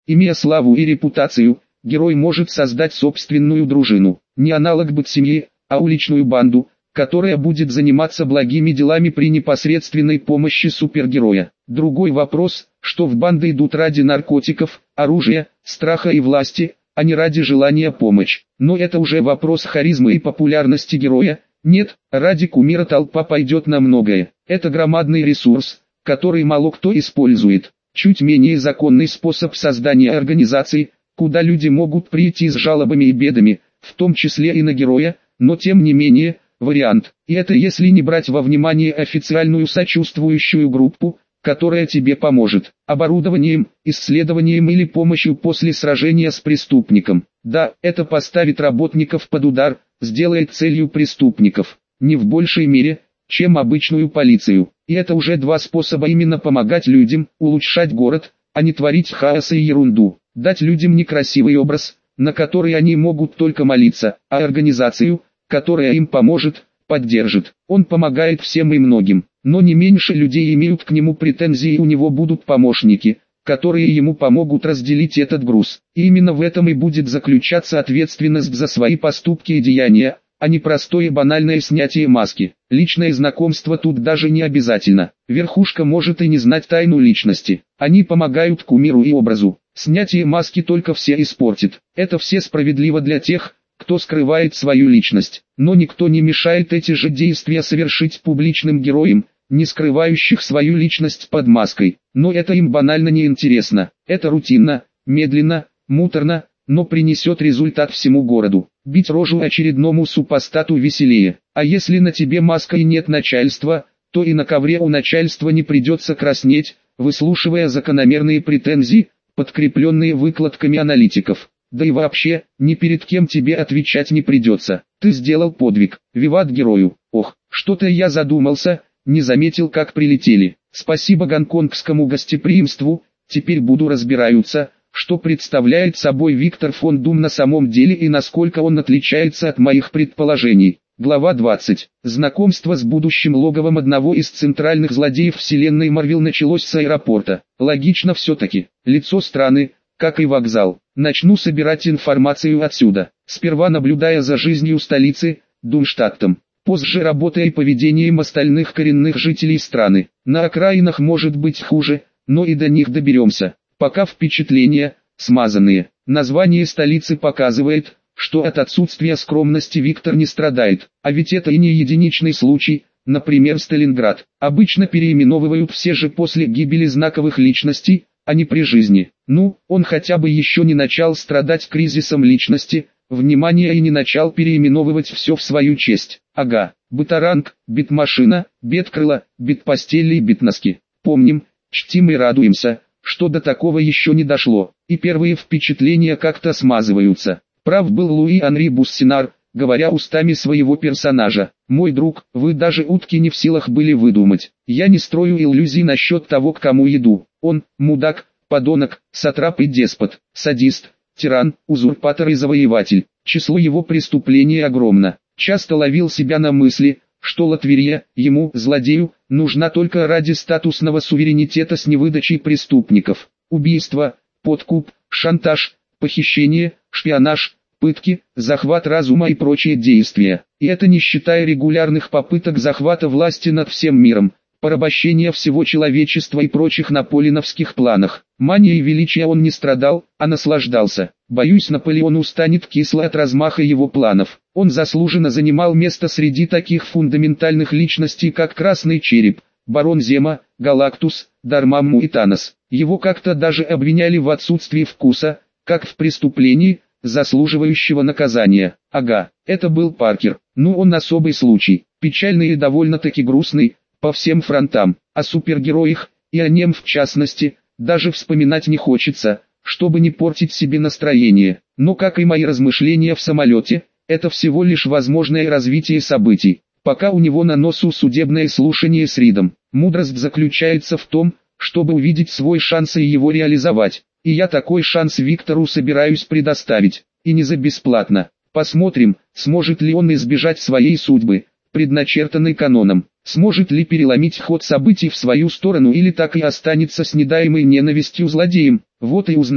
Имея славу и репутацию, герой может создать собственную дружину, не аналог бытсемьи, а уличную банду, которая будет заниматься благими делами при непосредственной помощи супергероя. Другой вопрос, что в банды идут ради наркотиков, оружия, страха и власти, а не ради желания помочь. Но это уже вопрос харизмы и популярности героя. Нет, ради кумира толпа пойдет на многое. Это громадный ресурс, который мало кто использует. Чуть менее законный способ создания организаций, куда люди могут прийти с жалобами и бедами, в том числе и на героя, но тем не менее, вариант. И это если не брать во внимание официальную сочувствующую группу, которая тебе поможет оборудованием, исследованием или помощью после сражения с преступником. Да, это поставит работников под удар, сделает целью преступников, не в большей мере, чем обычную полицию. И это уже два способа именно помогать людям, улучшать город, а не творить хаос и ерунду. Дать людям некрасивый образ, на который они могут только молиться, а организацию, которая им поможет, поддержит. Он помогает всем и многим, но не меньше людей имеют к нему претензии, и у него будут помощники, которые ему помогут разделить этот груз. И именно в этом и будет заключаться ответственность за свои поступки и деяния, а не простое банальное снятие маски. Личное знакомство тут даже не обязательно. Верхушка может и не знать тайну личности. Они помогают кумиру и образу. Снятие маски только все испортит. Это все справедливо для тех, кто скрывает свою личность. Но никто не мешает эти же действия совершить публичным героям, не скрывающих свою личность под маской. Но это им банально не интересно. Это рутинно, медленно, муторно, но принесет результат всему городу. Бить рожу очередному супостату веселее. А если на тебе маска и нет начальства, то и на ковре у начальства не придется краснеть, выслушивая закономерные претензии, подкрепленные выкладками аналитиков. Да и вообще, ни перед кем тебе отвечать не придется. Ты сделал подвиг. Виват герою. Ох, что-то я задумался, не заметил, как прилетели. Спасибо гонконгскому гостеприимству, теперь буду разбираться, что представляет собой Виктор фон Дум на самом деле и насколько он отличается от моих предположений. Глава 20. Знакомство с будущим логовом одного из центральных злодеев вселенной Марвел началось с аэропорта. Логично все-таки. Лицо страны, как и вокзал. Начну собирать информацию отсюда. Сперва наблюдая за жизнью столицы, Думштадтом. Позже работая и поведением остальных коренных жителей страны. На окраинах может быть хуже, но и до них доберемся. Пока впечатления, смазанные. Название столицы показывает, что от отсутствия скромности Виктор не страдает. А ведь это и не единичный случай, например Сталинград. Обычно переименовывают все же после гибели знаковых личностей, а не при жизни. Ну, он хотя бы еще не начал страдать кризисом личности, внимания и не начал переименовывать все в свою честь. Ага, бытаранг, битмашина, беткрыло, битпостели и битноски. Помним, чтим и радуемся, что до такого еще не дошло, и первые впечатления как-то смазываются. Прав был Луи Анри Буссинар, говоря устами своего персонажа: «Мой друг, вы даже утки не в силах были выдумать. Я не строю иллюзий насчет того, к кому иду. Он, мудак, подонок, сатрап и деспот, садист, тиран, узурпатор и завоеватель. Число его преступлений огромно. Часто ловил себя на мысли, что Латверия, ему, злодею, нужна только ради статусного суверенитета с невыдачей преступников. Убийство, подкуп, шантаж, похищение, шпионаж, пытки, захват разума и прочие действия. И это не считая регулярных попыток захвата власти над всем миром, порабощения всего человечества и прочих наполеоновских планах. Манией величия он не страдал, а наслаждался. Боюсь, Наполеон устанет кисло от размаха его планов. Он заслуженно занимал место среди таких фундаментальных личностей, как Красный Череп, Барон Зема, Галактус, Дармамму и Танос. Его как-то даже обвиняли в отсутствии вкуса, как в преступлении, заслуживающего наказания. Ага, это был Паркер. Ну, он особый случай, печальный и довольно-таки грустный, по всем фронтам. О супергероях, и о нем в частности, даже вспоминать не хочется, чтобы не портить себе настроение. Но как и мои размышления в самолете, это всего лишь возможное развитие событий. Пока у него на носу судебное слушание с Ридом. Мудрость заключается в том, чтобы увидеть свой шанс и его реализовать. И я такой шанс Виктору собираюсь предоставить. И не за бесплатно. Посмотрим, сможет ли он избежать своей судьбы, предначертанной каноном. Сможет ли переломить ход событий в свою сторону или так и останется с недаемой ненавистью злодеем. Вот и узнаю.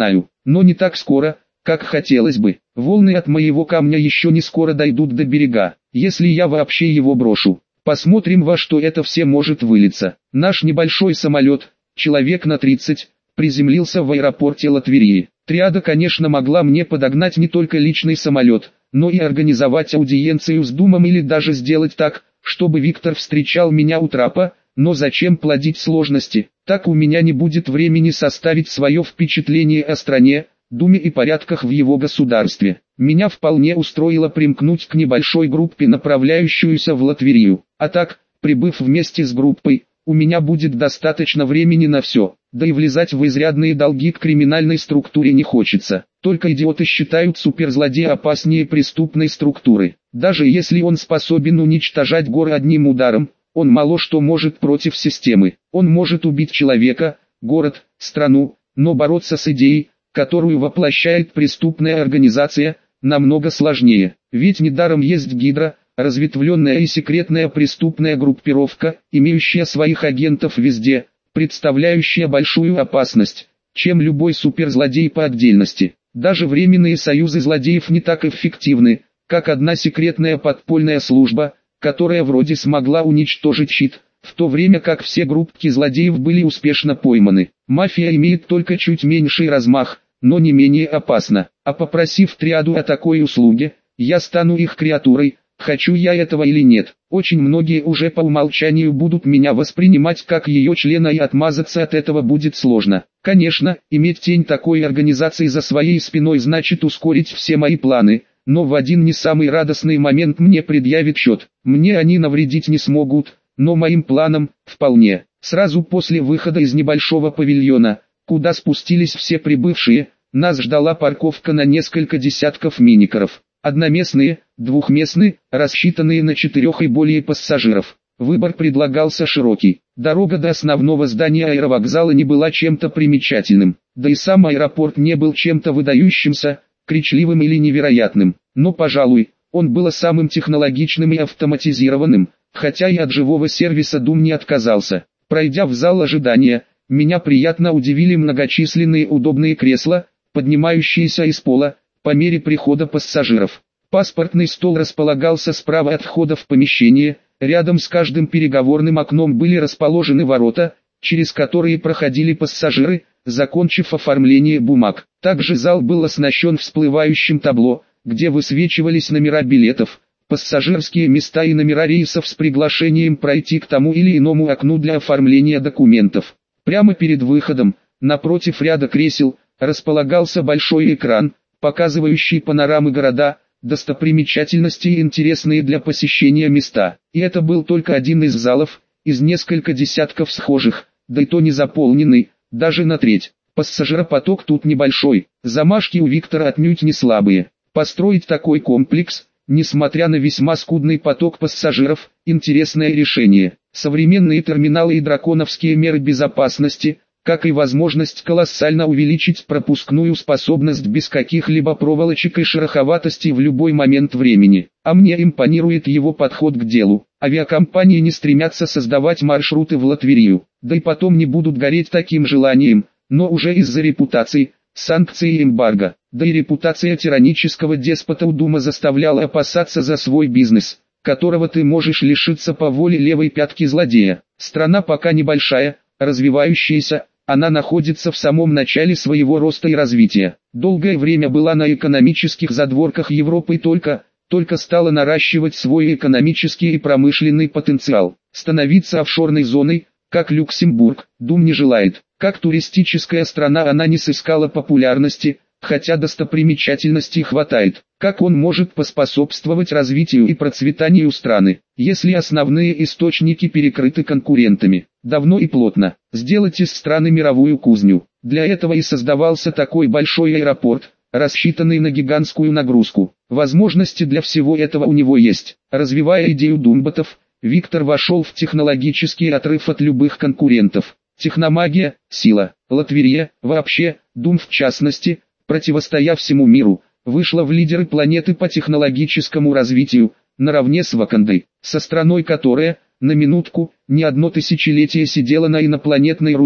но не так скоро, как хотелось бы. Волны от моего камня еще не скоро дойдут до берега, если я вообще его брошу. Посмотрим, во что это все может вылиться. Наш небольшой самолет, человек на 30, приземлился в аэропорте Латвии. Триада, конечно, могла мне подогнать не только личный самолет, но и организовать аудиенцию с Думом или даже сделать так, чтобы Виктор встречал меня у трапа, но зачем плодить сложности? Так у меня не будет времени составить свое впечатление о стране, Думе и порядках в его государстве. Меня вполне устроило примкнуть к небольшой группе, направляющуюся в Латвию. А так, прибыв вместе с группой, у меня будет достаточно времени на все, да и влезать в изрядные долги к криминальной структуре не хочется. Только идиоты считают суперзлодея опаснее преступной структуры. Даже если он способен уничтожать горы одним ударом, он мало что может против системы. Он может убить человека, город, страну, но бороться с идеей, которую воплощает преступная организация, намного сложнее. Ведь недаром есть Гидра, разветвленная и секретная преступная группировка, имеющая своих агентов везде, представляющая большую опасность, чем любой суперзлодей по отдельности. Даже временные союзы злодеев не так эффективны, как одна секретная подпольная служба, которая вроде смогла уничтожить щит, в то время как все группки злодеев были успешно пойманы. Мафия имеет только чуть меньший размах, но не менее опасна. А попросив Триаду о такой услуге, я стану их креатурой, хочу я этого или нет. Очень многие уже по умолчанию будут меня воспринимать как ее члена, и отмазаться от этого будет сложно. Конечно, иметь тень такой организации за своей спиной значит ускорить все мои планы, но в один не самый радостный момент мне предъявят счет. Мне они навредить не смогут, но моим планам – вполне. Сразу после выхода из небольшого павильона, куда спустились все прибывшие, нас ждала парковка на несколько десятков миникаров. Одноместные, двухместные, рассчитанные на 4 и более пассажиров. Выбор предлагался широкий. Дорога до основного здания аэровокзала не была чем-то примечательным, да и сам аэропорт не был чем-то выдающимся, кричливым или невероятным. Но, пожалуй, он был самым технологичным и автоматизированным, хотя и от живого сервиса Дум не отказался. Пройдя в зал ожидания, меня приятно удивили многочисленные удобные кресла, поднимающиеся из пола, по мере прихода пассажиров. Паспортный стол располагался справа от входа в помещение, рядом с каждым переговорным окном были расположены ворота, через которые проходили пассажиры, закончив оформление бумаг. Также зал был оснащен всплывающим табло, где высвечивались номера билетов, пассажирские места и номера рейсов с приглашением пройти к тому или иному окну для оформления документов. Прямо перед выходом, напротив ряда кресел, располагался большой экран, показывающий панорамы города, достопримечательности и интересные для посещения места. И это был только один из залов, из несколько десятков схожих, да и то не заполненный, даже на треть. Пассажиропоток тут небольшой, замашки у Виктора отнюдь не слабые. Построить такой комплекс, несмотря на весьма скудный поток пассажиров, интересное решение. Современные терминалы и драконовские меры безопасности, как и возможность колоссально увеличить пропускную способность без каких-либо проволочек и шероховатостей в любой момент времени. А мне импонирует его подход к делу. Авиакомпании не стремятся создавать маршруты в Латвию, да и потом не будут гореть таким желанием, но уже из-за репутации, санкций и эмбарго. Да и репутация тиранического деспота у Дума заставляла опасаться за свой бизнес, которого ты можешь лишиться по воле левой пятки злодея. Страна пока небольшая, развивающаяся, она находится в самом начале своего роста и развития. Долгое время была на экономических задворках Европы и только стала наращивать свой экономический и промышленный потенциал. Становиться офшорной зоной, как Люксембург, Дум не желает. Как туристическая страна она не сыскала популярности, хотя достопримечательностей хватает. Как он может поспособствовать развитию и процветанию страны, если основные источники перекрыты конкурентами? Давно и плотно. Сделать из страны мировую кузню. Для этого и создавался такой большой аэропорт, рассчитанный на гигантскую нагрузку. Возможности для всего этого у него есть. Развивая идею думботов, Виктор вошел в технологический отрыв от любых конкурентов. Техномагия, сила, Латвия, вообще, Дум в частности, противостоя всему миру, вышла в лидеры планеты по технологическому развитию, наравне с Вакандой, со страной которая, на минутку, не одно тысячелетие сидела на инопланетной руде,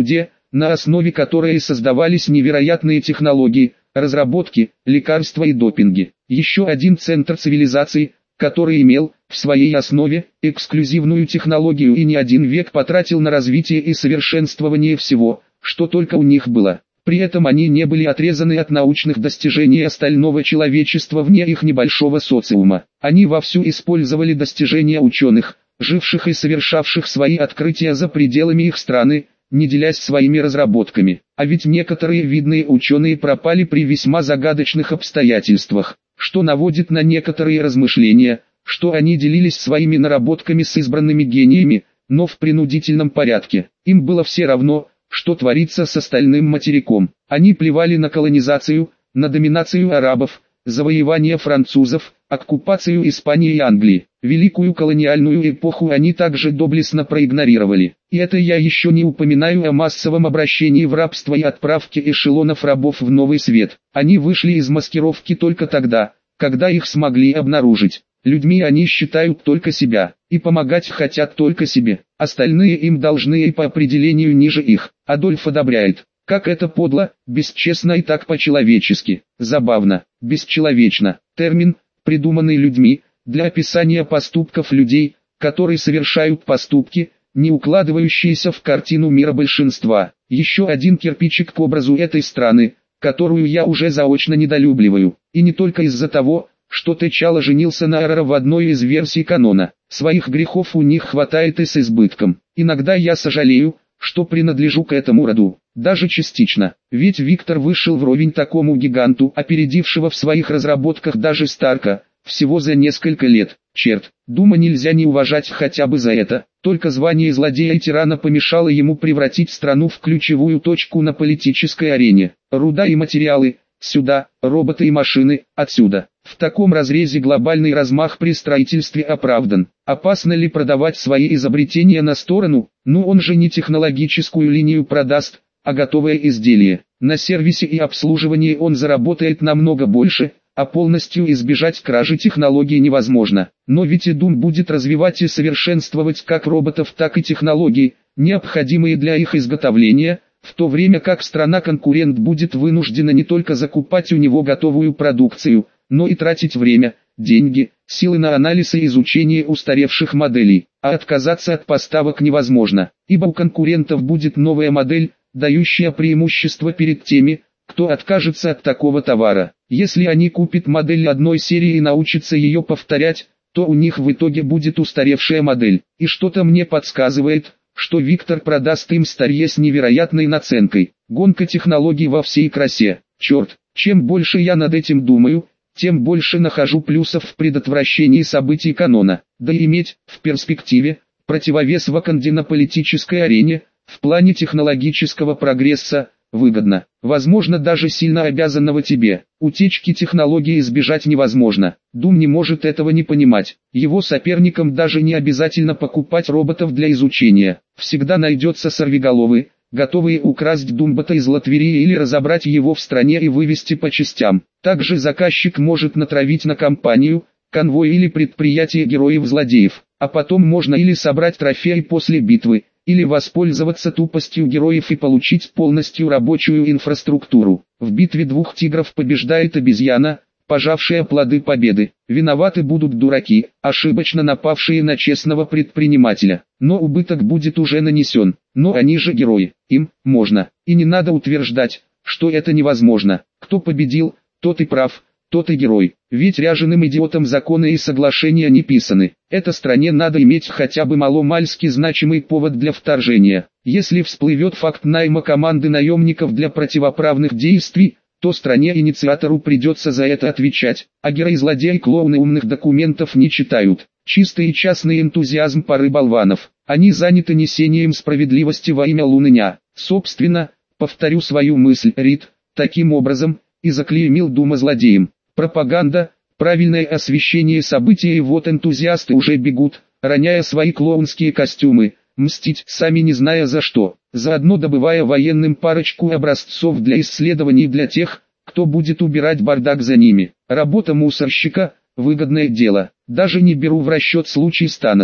на основе которой создавались невероятные технологии, разработки, лекарства и допинги. Еще один центр цивилизации, который имел, в своей основе, эксклюзивную технологию и не один век потратил на развитие и совершенствование всего, что только у них было. При этом они не были отрезаны от научных достижений остального человечества вне их небольшого социума. Они вовсю использовали достижения ученых, живших и совершавших свои открытия за пределами их страны, не делясь своими разработками. А ведь некоторые видные ученые пропали при весьма загадочных обстоятельствах, что наводит на некоторые размышления, что они делились своими наработками с избранными гениями, но в принудительном порядке. Им было все равно, что творится с остальным материком. Они плевали на колонизацию, на доминацию арабов, завоевание французов, оккупацию Испании и Англии. Великую колониальную эпоху они также доблестно проигнорировали. И это я еще не упоминаю о массовом обращении в рабство и отправке эшелонов рабов в Новый Свет. Они вышли из маскировки только тогда, когда их смогли обнаружить. Людьми они считают только себя, и помогать хотят только себе. Остальные им должны и по определению ниже их. Адольф одобряет. Как это подло, бесчестно и так по-человечески. Забавно, бесчеловечно. Термин, придуманный людьми, для описания поступков людей, которые совершают поступки, не укладывающиеся в картину мира большинства. Еще один кирпичик к образу этой страны, которую я уже заочно недолюбливаю. И не только из-за того, что T'Чалла женился на Арара в одной из версий канона. Своих грехов у них хватает и с избытком. Иногда я сожалею, что принадлежу к этому роду, даже частично. Ведь Виктор вышел вровень такому гиганту, опередившего в своих разработках даже Старка, всего за несколько лет. Черт, Дума нельзя не уважать хотя бы за это. Только звание злодея и тирана помешало ему превратить страну в ключевую точку на политической арене. Руда и материалы – сюда, роботы и машины – отсюда. В таком разрезе глобальный размах при строительстве оправдан. Опасно ли продавать свои изобретения на сторону? Ну он же не технологическую линию продаст, а готовое изделие. На сервисе и обслуживании он заработает намного больше, а полностью избежать кражи технологий невозможно. Но ведь и Doom будет развивать и совершенствовать как роботов, так и технологии, необходимые для их изготовления, в то время как страна-конкурент будет вынуждена не только закупать у него готовую продукцию, но и тратить время, деньги, силы на анализ и изучение устаревших моделей. А отказаться от поставок невозможно, ибо у конкурентов будет новая модель, дающая преимущество перед теми, кто откажется от такого товара. Если они купят модель одной серии и научатся ее повторять, то у них в итоге будет устаревшая модель. И что-то мне подсказывает, что Виктор продаст им старье с невероятной наценкой. Гонка технологий во всей красе. Черт, чем больше я над этим думаю, тем больше нахожу плюсов в предотвращении событий канона. Да и иметь, в перспективе, противовес Ваканде на политической арене, в плане технологического прогресса, выгодно. Возможно, даже сильно обязанного тебе. Утечки технологий избежать невозможно. Doom не может этого не понимать. Его соперникам даже не обязательно покупать роботов для изучения. Всегда найдется сорвиголовы, готовые украсть Думбота из Латверии или разобрать его в стране и вывести по частям. Также заказчик может натравить на компанию, конвой или предприятие героев-злодеев. А потом можно или собрать трофеи после битвы, или воспользоваться тупостью героев и получить полностью рабочую инфраструктуру. В битве двух тигров побеждает обезьяна, пожавшая плоды победы. Виноваты будут дураки, ошибочно напавшие на честного предпринимателя. Но убыток будет уже нанесен. Но они же герои, им можно. И не надо утверждать, что это невозможно. Кто победил, тот и прав, тот и герой. Ведь ряженым идиотам законы и соглашения не писаны. Этой стране надо иметь хотя бы маломальски значимый повод для вторжения. Если всплывет факт найма команды наемников для противоправных действий, то стране-инициатору придется за это отвечать. А герои-злодеи-клоуны умных документов не читают. Чистый и частный энтузиазм пары болванов. Они заняты несением справедливости во имя Луныня. Собственно, повторю свою мысль, Рид, таким образом, и заклеймил Дума злодеем. Пропаганда, правильное освещение событий, и вот энтузиасты уже бегут, роняя свои клоунские костюмы, мстить, сами не зная за что, заодно добывая военным парочку образцов для исследований для тех, кто будет убирать бардак за ними. Работа мусорщика – выгодное дело. Даже не беру в расчет случай с Таносом.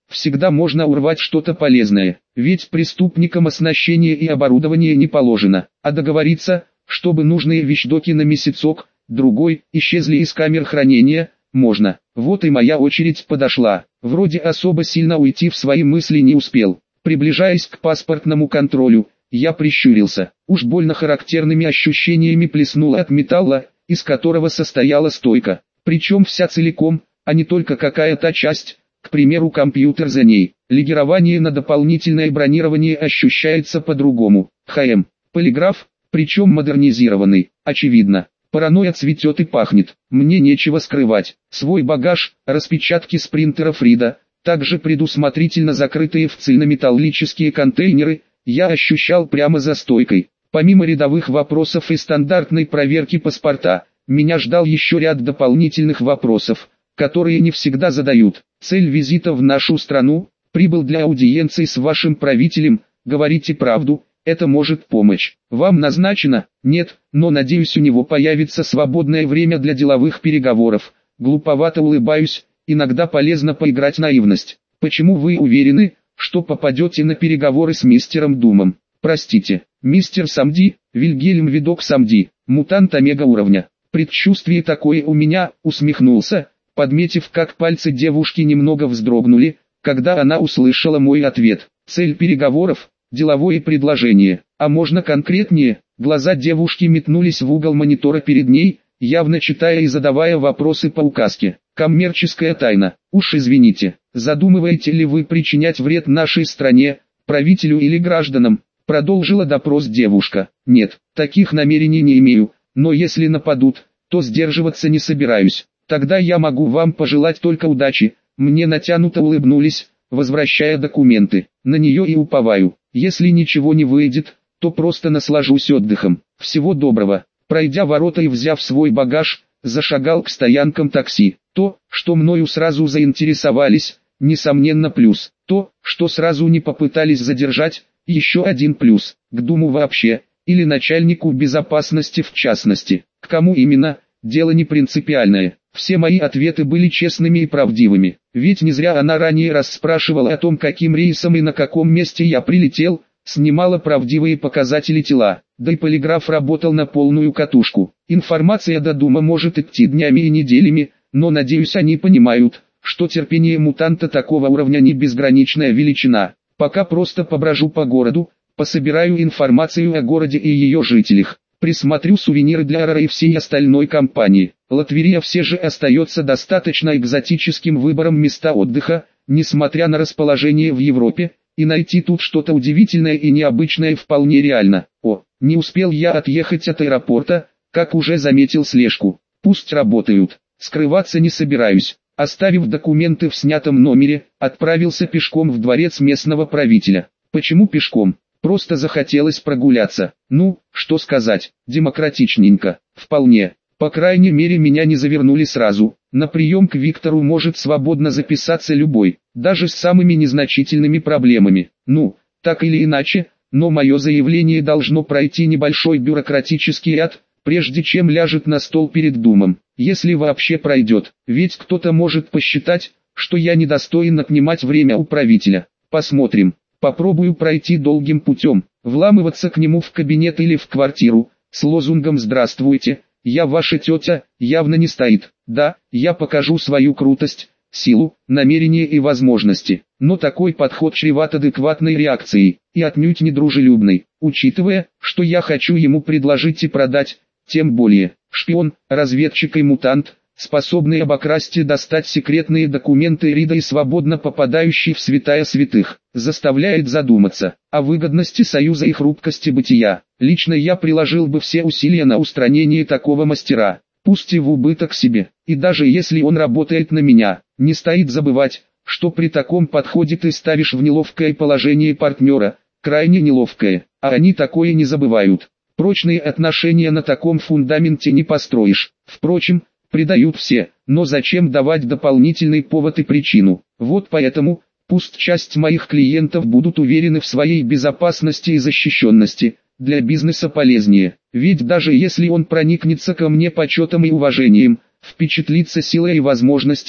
всегда можно урвать что-то полезное, ведь преступникам оснащение и оборудование не положено, а договориться, чтобы нужные вещдоки на месяцок, другой, исчезли из камер хранения, можно. Вот и моя очередь подошла. Вроде особо сильно уйти в свои мысли не успел. Приближаясь к паспортному контролю, я прищурился. Уж больно характерными ощущениями плеснуло от металла, из которого состояла стойка. Причем вся целиком, а не только какая-то часть, к примеру компьютер за ней. Легирование на дополнительное бронирование ощущается по-другому. ХМ. Полиграф, причем модернизированный, очевидно. Паранойя цветет и пахнет. Мне нечего скрывать. Свой багаж, распечатки с принтеров Рида, также предусмотрительно закрытые в цельнометаллические контейнеры, я ощущал прямо за стойкой. Помимо рядовых вопросов и стандартной проверки паспорта, меня ждал еще ряд дополнительных вопросов, которые не всегда задают. Цель визита в нашу страну: прибыл для аудиенции с вашим правителем, говорите правду, это может помочь. Вам назначено? Нет, но надеюсь, у него появится свободное время для деловых переговоров. Глуповато улыбаюсь, иногда полезно поиграть наивность. Почему вы уверены, что попадете на переговоры с мистером Думом? Простите, мистер Самди, Вильгельм Видок Самди, мутант омега уровня. Предчувствие такое у меня, усмехнулся, подметив, как пальцы девушки немного вздрогнули, когда она услышала мой ответ. Цель переговоров: деловое предложение. А можно конкретнее? Глаза девушки метнулись в угол монитора перед ней, явно читая и задавая вопросы по указке. Коммерческая тайна. Уж извините, задумываете ли вы причинять вред нашей стране, правителю или гражданам? Продолжила допрос девушка. Нет, таких намерений не имею, но если нападут, то сдерживаться не собираюсь. Тогда я могу вам пожелать только удачи. Мне натянуто улыбнулись, возвращая документы. На нее и уповаю. Если ничего не выйдет, то просто наслажусь отдыхом. Всего доброго. Пройдя ворота и взяв свой багаж, зашагал к стоянкам такси. То, что мною сразу заинтересовались, несомненно плюс. То, что сразу не попытались задержать, еще один плюс. К Думу вообще, или начальнику безопасности в частности. К кому именно, дело не принципиальное. Все мои ответы были честными и правдивыми. Ведь не зря она ранее расспрашивала о том, каким рейсом и на каком месте я прилетел, снимала правдивые показатели тела, да и полиграф работал на полную катушку. Информация до Дума может идти днями и неделями, но надеюсь, они понимают, что терпение мутанта такого уровня не безграничная величина. Пока просто поброжу по городу, пособираю информацию о городе и ее жителях, присмотрю сувениры для Арара и всей остальной компании. Латверия все же остается достаточно экзотическим выбором места отдыха, несмотря на расположение в Европе, и найти тут что-то удивительное и необычное вполне реально. О, не успел я отъехать от аэропорта, как уже заметил слежку. Пусть работают, скрываться не собираюсь. Оставив документы в снятом номере, отправился пешком в дворец местного правителя. Почему пешком? Просто захотелось прогуляться. Ну, что сказать, демократичненько, вполне. По крайней мере, меня не завернули сразу. На прием к Виктору может свободно записаться любой, даже с самыми незначительными проблемами. Ну, так или иначе, но мое заявление должно пройти небольшой бюрократический ряд, прежде чем ляжет на стол перед Думом. Если вообще пройдет, ведь кто-то может посчитать, что я недостоин отнимать время у правителя. Посмотрим. Попробую пройти долгим путем, вламываться к нему в кабинет или в квартиру, с лозунгом «Здравствуйте, я ваша тетя», явно не стоит. Да, я покажу свою крутость, силу, намерения и возможности, но такой подход чреват адекватной реакцией, и отнюдь не дружелюбной, учитывая, что я хочу ему предложить и продать, тем более, шпион, разведчик и мутант, способный обокрасть и достать секретные документы Рида и свободно попадающий в святая святых, заставляет задуматься о выгодности союза и хрупкости бытия. Лично я приложил бы все усилия на устранение такого мастера, пусть и в убыток себе, и даже если он работает на меня, не стоит забывать, что при таком подходе ты ставишь в неловкое положение партнера, крайне неловкое, а они такое не забывают. Прочные отношения на таком фундаменте не построишь. Впрочем, предают все, но зачем давать дополнительный повод и причину? Вот поэтому, пусть часть моих клиентов будут уверены в своей безопасности и защищенности, для бизнеса полезнее. Ведь даже если он проникнется ко мне почетом и уважением, впечатлится силой и возможностями,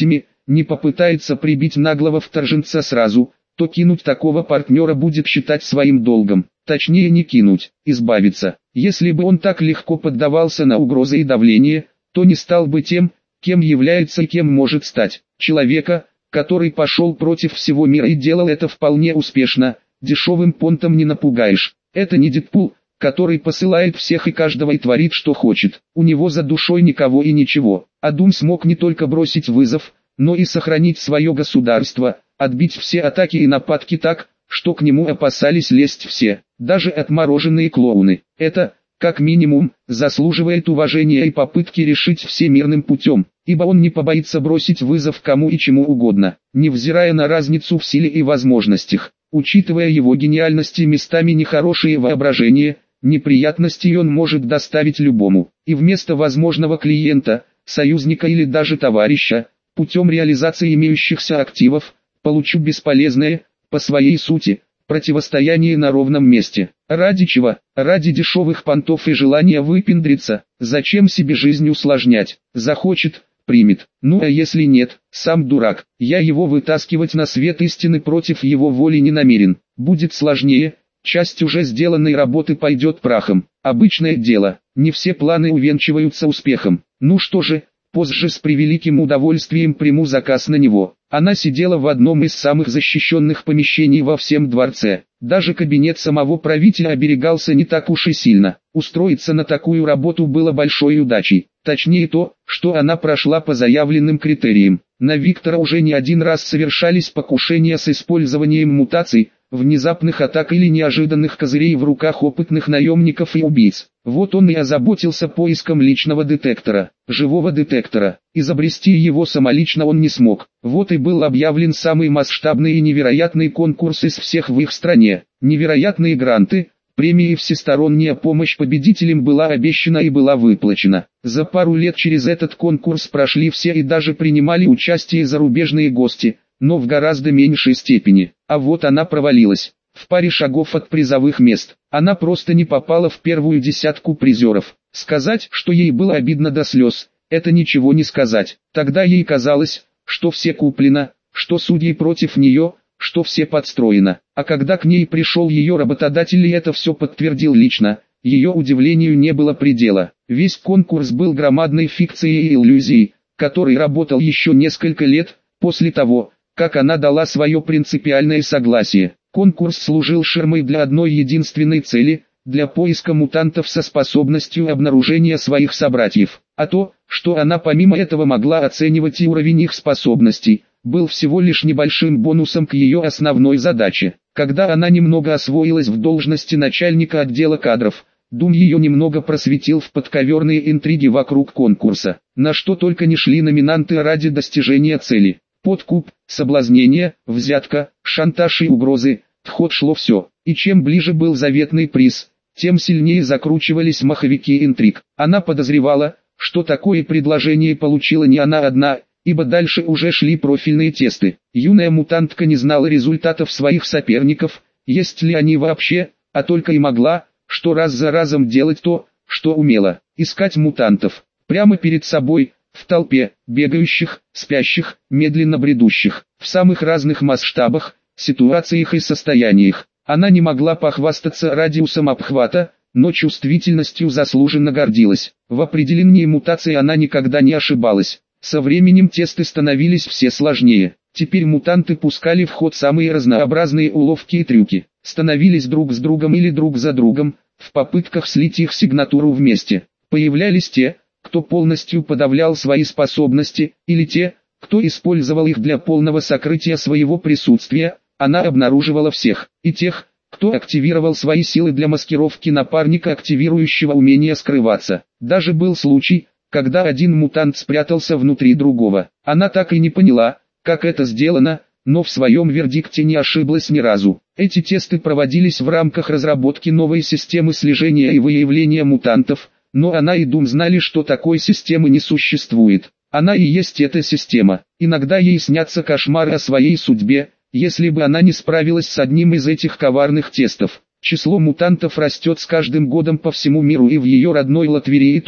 не попытается прибить наглого вторженца сразу, то кинуть такого партнера будет считать своим долгом. Точнее не кинуть, избавиться. Если бы он так легко поддавался на угрозы и давление, то не стал бы тем, кем является и кем может стать. Человека, который пошел против всего мира и делал это вполне успешно, дешевым понтом не напугаешь. Это не Дэдпул, который посылает всех и каждого и творит что хочет. У него за душой никого и ничего. А Дум смог не только бросить вызов, но и сохранить свое государство, отбить все атаки и нападки так, что к нему опасались лезть все, даже отмороженные клоуны. Это, как минимум, заслуживает уважения и попытки решить все мирным путем, ибо он не побоится бросить вызов кому и чему угодно, невзирая на разницу в силе и возможностях. Учитывая его гениальность и местами нехорошее воображение, неприятностей он может доставить любому, и вместо возможного клиента, союзника или даже товарища, путем реализации имеющихся активов, получу бесполезное, по своей сути, противостояние на ровном месте. Ради чего? Ради дешевых понтов и желания выпендриться. Зачем себе жизнь усложнять? Захочет, примет. Ну а если нет, сам дурак. Я его вытаскивать на свет истины против его воли не намерен. Будет сложнее, часть уже сделанной работы пойдет прахом. Обычное дело, не все планы увенчиваются успехом. Ну что же, позже с превеликим удовольствием приму заказ на него. Она сидела в одном из самых защищенных помещений во всем дворце. Даже кабинет самого правителя оберегался не так уж и сильно. Устроиться на такую работу было большой удачей. Точнее то, что она прошла по заявленным критериям. На Виктора уже не один раз совершались покушения с использованием мутаций, внезапных атак или неожиданных козырей в руках опытных наемников и убийц. Вот он и озаботился поиском личного детектора, живого детектора. Изобрести его самолично он не смог. Вот и был объявлен самый масштабный и невероятный конкурс из всех в их стране. Невероятные гранты, премии и всесторонняя помощь победителям была обещана и была выплачена. За пару лет через этот конкурс прошли все и даже принимали участие зарубежные гости, но в гораздо меньшей степени. А вот она провалилась. В паре шагов от призовых мест. Она просто не попала в первую десятку призеров. Сказать, что ей было обидно до слез, это ничего не сказать. Тогда ей казалось, что все куплено, что судьи против нее, что все подстроено. А когда к ней пришел ее работодатель и это все подтвердил лично, ее удивлению не было предела. Весь конкурс был громадной фикцией и иллюзией, который работал еще несколько лет, после того, как она дала свое принципиальное согласие. Конкурс служил ширмой для одной единственной цели, для поиска мутантов со способностью обнаружения своих собратьев. А то, что она помимо этого могла оценивать и уровень их способностей, был всего лишь небольшим бонусом к ее основной задаче. Когда она немного освоилась в должности начальника отдела кадров, Дум ее немного просветил в подковерные интриги вокруг конкурса, на что только не шли номинанты ради достижения цели. Подкуп, соблазнение, взятка, шантаж и угрозы, в ход шло все, и чем ближе был заветный приз, тем сильнее закручивались маховики интриг. Она подозревала, что такое предложение получила не она одна, ибо дальше уже шли профильные тесты. Юная мутантка не знала результатов своих соперников, есть ли они вообще, а только и могла, что раз за разом делать то, что умела, искать мутантов, прямо перед собой, в толпе, бегающих, спящих, медленно бредущих, в самых разных масштабах, ситуациях и состояниях. Она не могла похвастаться радиусом обхвата, но чувствительностью заслуженно гордилась. В определении мутаций она никогда не ошибалась. Со временем тесты становились все сложнее. Теперь мутанты пускали в ход самые разнообразные уловки и трюки. Становились друг с другом или друг за другом, в попытках слить их сигнатуру вместе. Появлялись те, кто полностью подавлял свои способности, или те, кто использовал их для полного сокрытия своего присутствия. Она обнаруживала всех, и тех, кто активировал свои силы для маскировки напарника, активирующего умение скрываться. Даже был случай, когда один мутант спрятался внутри другого. Она так и не поняла, как это сделано, но в своем вердикте не ошиблась ни разу. Эти тесты проводились в рамках разработки новой системы слежения и выявления мутантов, но она и Дум знали, что такой системы не существует. Она и есть эта система. Иногда ей снятся кошмары о своей судьбе, если бы она не справилась с одним из этих коварных тестов. Число мутантов растет с каждым годом по всему миру и в ее родной Латверии тоже.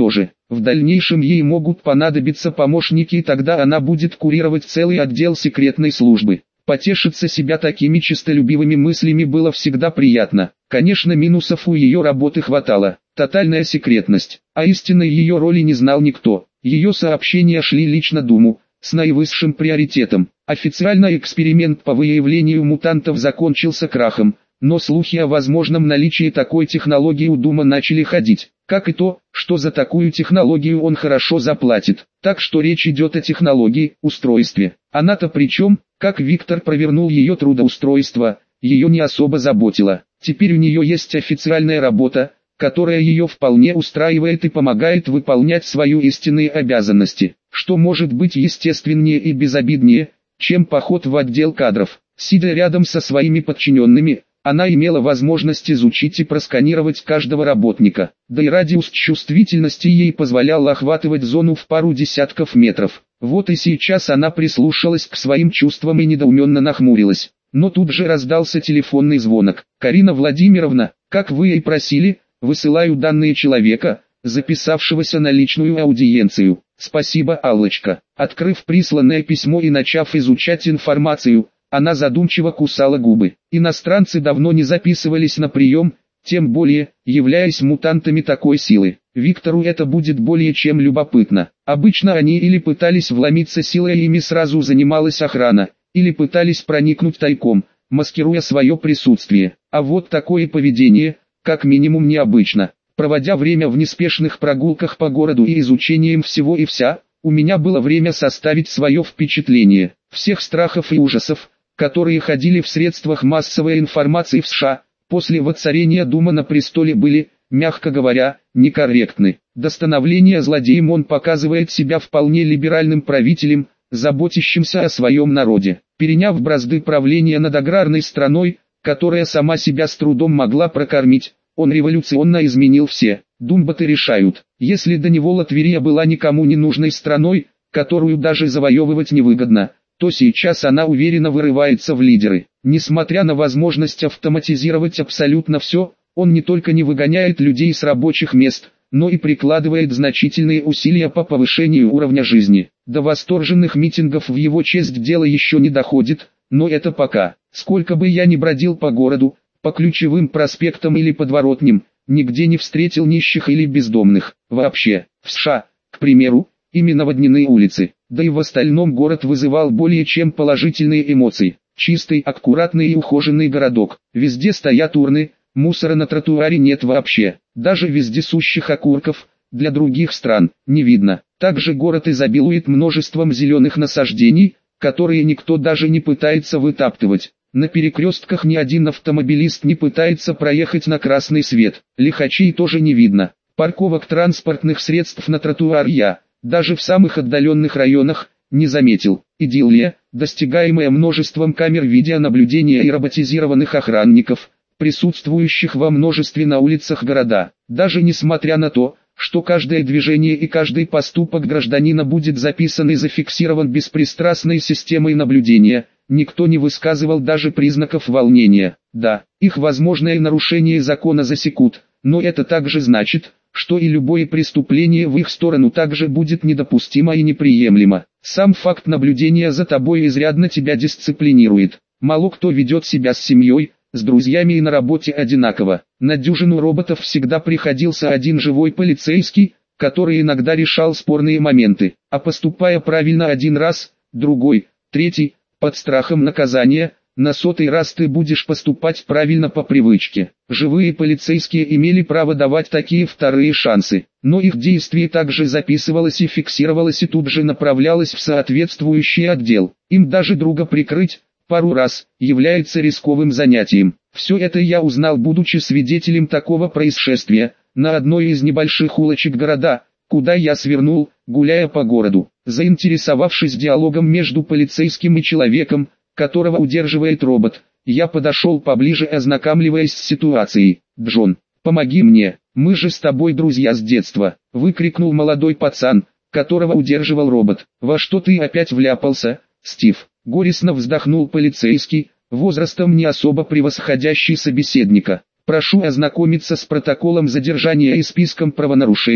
В дальнейшем ей могут понадобиться помощники, и тогда она будет курировать целый отдел секретной службы. Потешиться себя такими честолюбивыми мыслями было всегда приятно. Конечно, минусов у ее работы хватало. Тотальная секретность. А истинной ее роли не знал никто. Ее сообщения шли лично Думу, с наивысшим приоритетом. Официально эксперимент по выявлению мутантов закончился крахом, но слухи о возможном наличии такой технологии у Дума начали ходить. Как и то, что за такую технологию он хорошо заплатит. Так что речь идет о технологии, устройстве. Она-то при чем? Как Виктор провернул ее трудоустройство, ее не особо заботило. Теперь у нее есть официальная работа, которая ее вполне устраивает и помогает выполнять свои истинные обязанности. Что может быть естественнее и безобиднее, чем поход в отдел кадров? Сидя рядом со своими подчиненными, она имела возможность изучить и просканировать каждого работника. Да и радиус чувствительности ей позволял охватывать зону в пару десятков метров. Вот и сейчас она прислушалась к своим чувствам и недоуменно нахмурилась. Но тут же раздался телефонный звонок. «Карина Владимировна, как вы и просили, высылаю данные человека, записавшегося на личную аудиенцию». «Спасибо, Аллочка». Открыв присланное письмо и начав изучать информацию, она задумчиво кусала губы. Иностранцы давно не записывались на прием, тем более, являясь мутантами такой силы. Виктору это будет более чем любопытно. Обычно они или пытались вломиться силой, и ими сразу занималась охрана, или пытались проникнуть тайком, маскируя свое присутствие. А вот такое поведение, как минимум необычно. Проводя время в неспешных прогулках по городу и изучением всего и вся, у меня было время составить свое впечатление. Всех страхов и ужасов, которые ходили в средствах массовой информации в США, после воцарения Дума на престоле были, мягко говоря, некорректны. До становления злодеем он показывает себя вполне либеральным правителем, заботящимся о своем народе. Переняв бразды правления над аграрной страной, которая сама себя с трудом могла прокормить, он революционно изменил все. Думбаты решают, если до него Латверия была никому не нужной страной, которую даже завоевывать невыгодно, то сейчас она уверенно вырывается в лидеры. Несмотря на возможность автоматизировать абсолютно все, он не только не выгоняет людей с рабочих мест, но и прикладывает значительные усилия по повышению уровня жизни. До восторженных митингов в его честь дело еще не доходит, но это пока. Сколько бы я ни бродил по городу, по ключевым проспектам или подворотням, нигде не встретил нищих или бездомных. Вообще, в США, к примеру, именно наводнены улицы, да и в остальном город вызывал более чем положительные эмоции. Чистый, аккуратный и ухоженный городок. Везде стоят урны, мусора на тротуаре нет вообще. Даже вездесущих окурков, для других стран, не видно. Также город изобилует множеством зеленых насаждений, которые никто даже не пытается вытаптывать. На перекрестках ни один автомобилист не пытается проехать на красный свет. Лихачей тоже не видно. Парковок транспортных средств на тротуар я, даже в самых отдаленных районах, не заметил. Идиллия, достигаемая множеством камер видеонаблюдения и роботизированных охранников, присутствующих во множестве на улицах города. Даже несмотря на то, что каждое движение и каждый поступок гражданина будет записан и зафиксирован беспристрастной системой наблюдения, никто не высказывал даже признаков волнения. Да, их возможное нарушение закона засекут, но это также значит, что и любое преступление в их сторону также будет недопустимо и неприемлемо. Сам факт наблюдения за тобой изрядно тебя дисциплинирует. Мало кто ведет себя с семьей, с друзьями и на работе одинаково. На дюжину роботов всегда приходился один живой полицейский, который иногда решал спорные моменты, а поступая правильно один раз, другой, третий, под страхом наказания, на 100-й раз ты будешь поступать правильно по привычке. Живые полицейские имели право давать такие вторые шансы, но их действие также записывалось и фиксировалось и тут же направлялось в соответствующий отдел. Им даже друга прикрыть пару раз является рисковым занятием. Все это я узнал, будучи свидетелем такого происшествия, на одной из небольших улочек города, куда я свернул, гуляя по городу. Заинтересовавшись диалогом между полицейским и человеком, которого удерживает робот, я подошел поближе, ознакомливаясь с ситуацией. «Джон, помоги мне, мы же с тобой друзья с детства», — выкрикнул молодой пацан, которого удерживал робот. «Во что ты опять вляпался, Стив?» — горестно вздохнул полицейский, возрастом не особо превосходящий собеседника. «Прошу ознакомиться с протоколом задержания и списком правонарушений,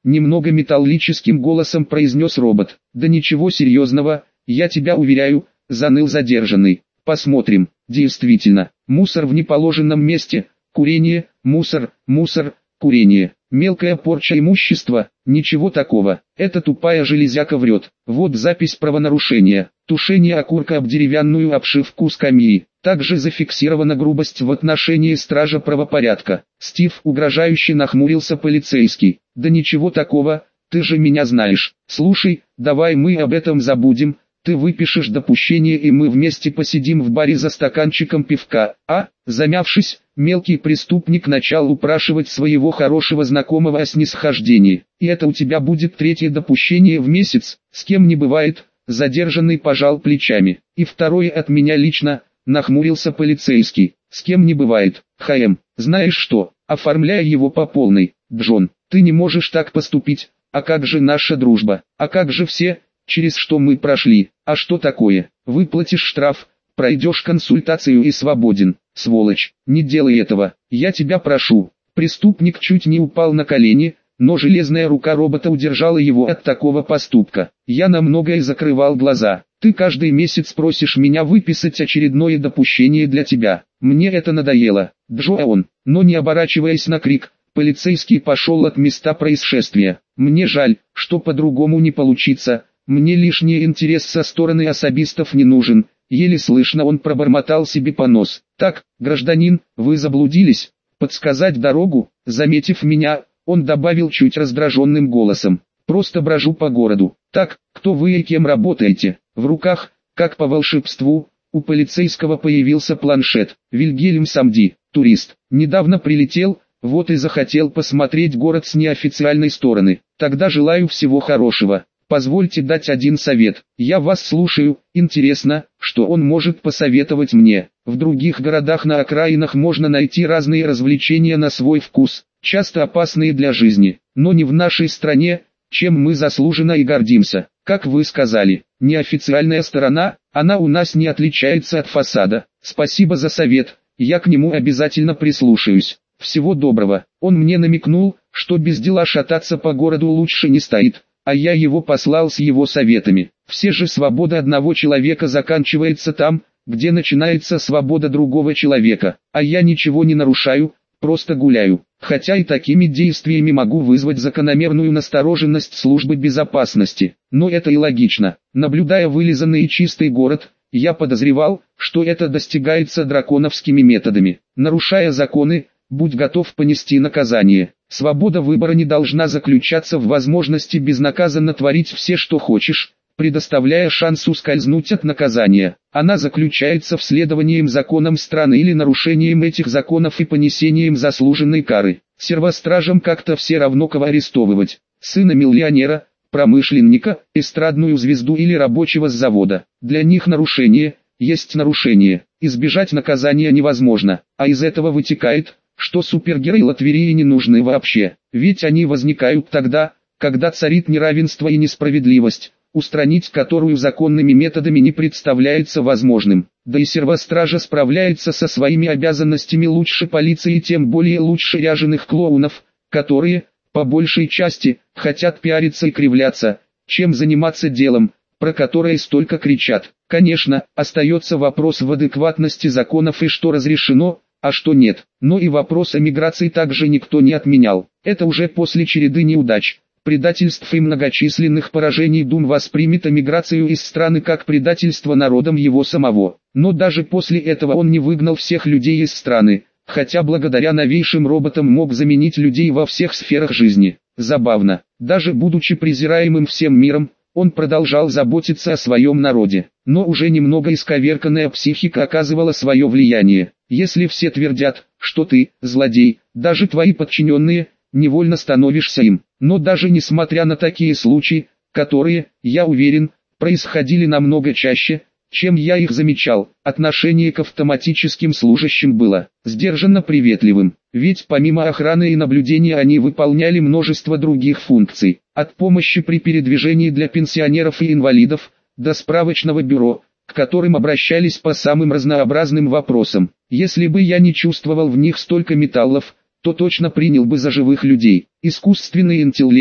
немного металлическим голосом произнес робот. Да ничего серьезного, я тебя уверяю, заныл задержанный. Посмотрим. Действительно, мусор в неположенном месте, курение, мусор, курение, мелкая порча имущества, ничего такого. Эта тупая железяка врет. Вот запись правонарушения. Тушение окурка об деревянную обшивку скамьи. Также зафиксирована грубость в отношении стража правопорядка. Стив угрожающе нахмурился полицейский. Да ничего такого, ты же меня знаешь. Слушай, давай мы об этом забудем. Ты выпишешь допущение и мы вместе посидим в баре за стаканчиком пивка. Замявшись, мелкий преступник начал упрашивать своего хорошего знакомого о снисхождении. И это у тебя будет третье допущение в месяц, с кем не бывает. Задержанный пожал плечами. И второе от меня лично, нахмурился полицейский. С кем не бывает. Знаешь что, оформляй его по полной. Джон, ты не можешь так поступить. А как же наша дружба? А как же все, через что мы прошли? А что такое? Выплатишь штраф, пройдешь консультацию и свободен. Сволочь, не делай этого, я тебя прошу. Преступник чуть не упал на колени, но железная рука робота удержала его от такого поступка. Я на многое закрывал глаза. Ты каждый месяц просишь меня выписать очередное допущение для тебя. Мне это надоело. Джоан, но не оборачиваясь на крик, полицейский пошел от места происшествия. Мне жаль, что по-другому не получится. Мне лишний интерес со стороны особистов не нужен. Еле слышно он пробормотал себе под нос. Так, гражданин, вы заблудились? Подсказать дорогу? Заметив меня, он добавил чуть раздраженным голосом. Просто брожу по городу. Так, кто вы и кем работаете? В руках, как по волшебству, у полицейского появился планшет. Вильгельм Самди, турист. Недавно прилетел, вот и захотел посмотреть город с неофициальной стороны. Тогда желаю всего хорошего. Позвольте дать один совет. Я вас слушаю. Интересно, что он может посоветовать мне. В других городах на окраинах можно найти разные развлечения на свой вкус, часто опасные для жизни, но не в нашей стране, чем мы заслуженно и гордимся. Как вы сказали, неофициальная сторона, она у нас не отличается от фасада. Спасибо за совет, я к нему обязательно прислушаюсь. Всего доброго. Он мне намекнул, что без дела шататься по городу лучше не стоит. А я его послал с его советами. Все же свобода одного человека заканчивается там, где начинается свобода другого человека. А я ничего не нарушаю, просто гуляю. Хотя и такими действиями могу вызвать закономерную настороженность службы безопасности. Но это и логично. Наблюдая вылизанный и чистый город, я подозревал, что это достигается драконовскими методами. Нарушая законы, будь готов понести наказание. Свобода выбора не должна заключаться в возможности безнаказанно творить все, что хочешь, предоставляя шанс ускользнуть от наказания. Она заключается в следовании законам страны или нарушением этих законов и понесением заслуженной кары. Сервостражам как-то все равно кого арестовывать. Сына миллионера, промышленника, эстрадную звезду или рабочего с завода. Для них нарушение есть нарушение. Избежать наказания невозможно, а из этого вытекает, что супергерои Латверии не нужны вообще, ведь они возникают тогда, когда царит неравенство и несправедливость, устранить которую законными методами не представляется возможным. Да и сервостража справляется со своими обязанностями лучше полиции и тем более лучше ряженых клоунов, которые, по большей части, хотят пиариться и кривляться, чем заниматься делом, про которое столько кричат. Конечно, остается вопрос в адекватности законов и что разрешено, а что нет, но и вопрос о миграции также никто не отменял. Это уже после череды неудач, предательств и многочисленных поражений Дум воспримет эмиграцию из страны как предательство народом его самого. Но даже после этого он не выгнал всех людей из страны, хотя благодаря новейшим роботам мог заменить людей во всех сферах жизни. Забавно, даже будучи презираемым всем миром, он продолжал заботиться о своем народе. Но уже немного исковерканная психика оказывала свое влияние. Если все твердят, что ты, злодей, даже твои подчиненные, невольно становишься им. Но даже несмотря на такие случаи, которые, я уверен, происходили намного чаще, чем я их замечал, отношение к автоматическим служащим было сдержанно приветливым. Ведь помимо охраны и наблюдения они выполняли множество других функций. От помощи при передвижении для пенсионеров и инвалидов, до справочного бюро, к которым обращались по самым разнообразным вопросам. Если бы я не чувствовал в них столько металлов, то точно принял бы за живых людей. Искусственный интеллект,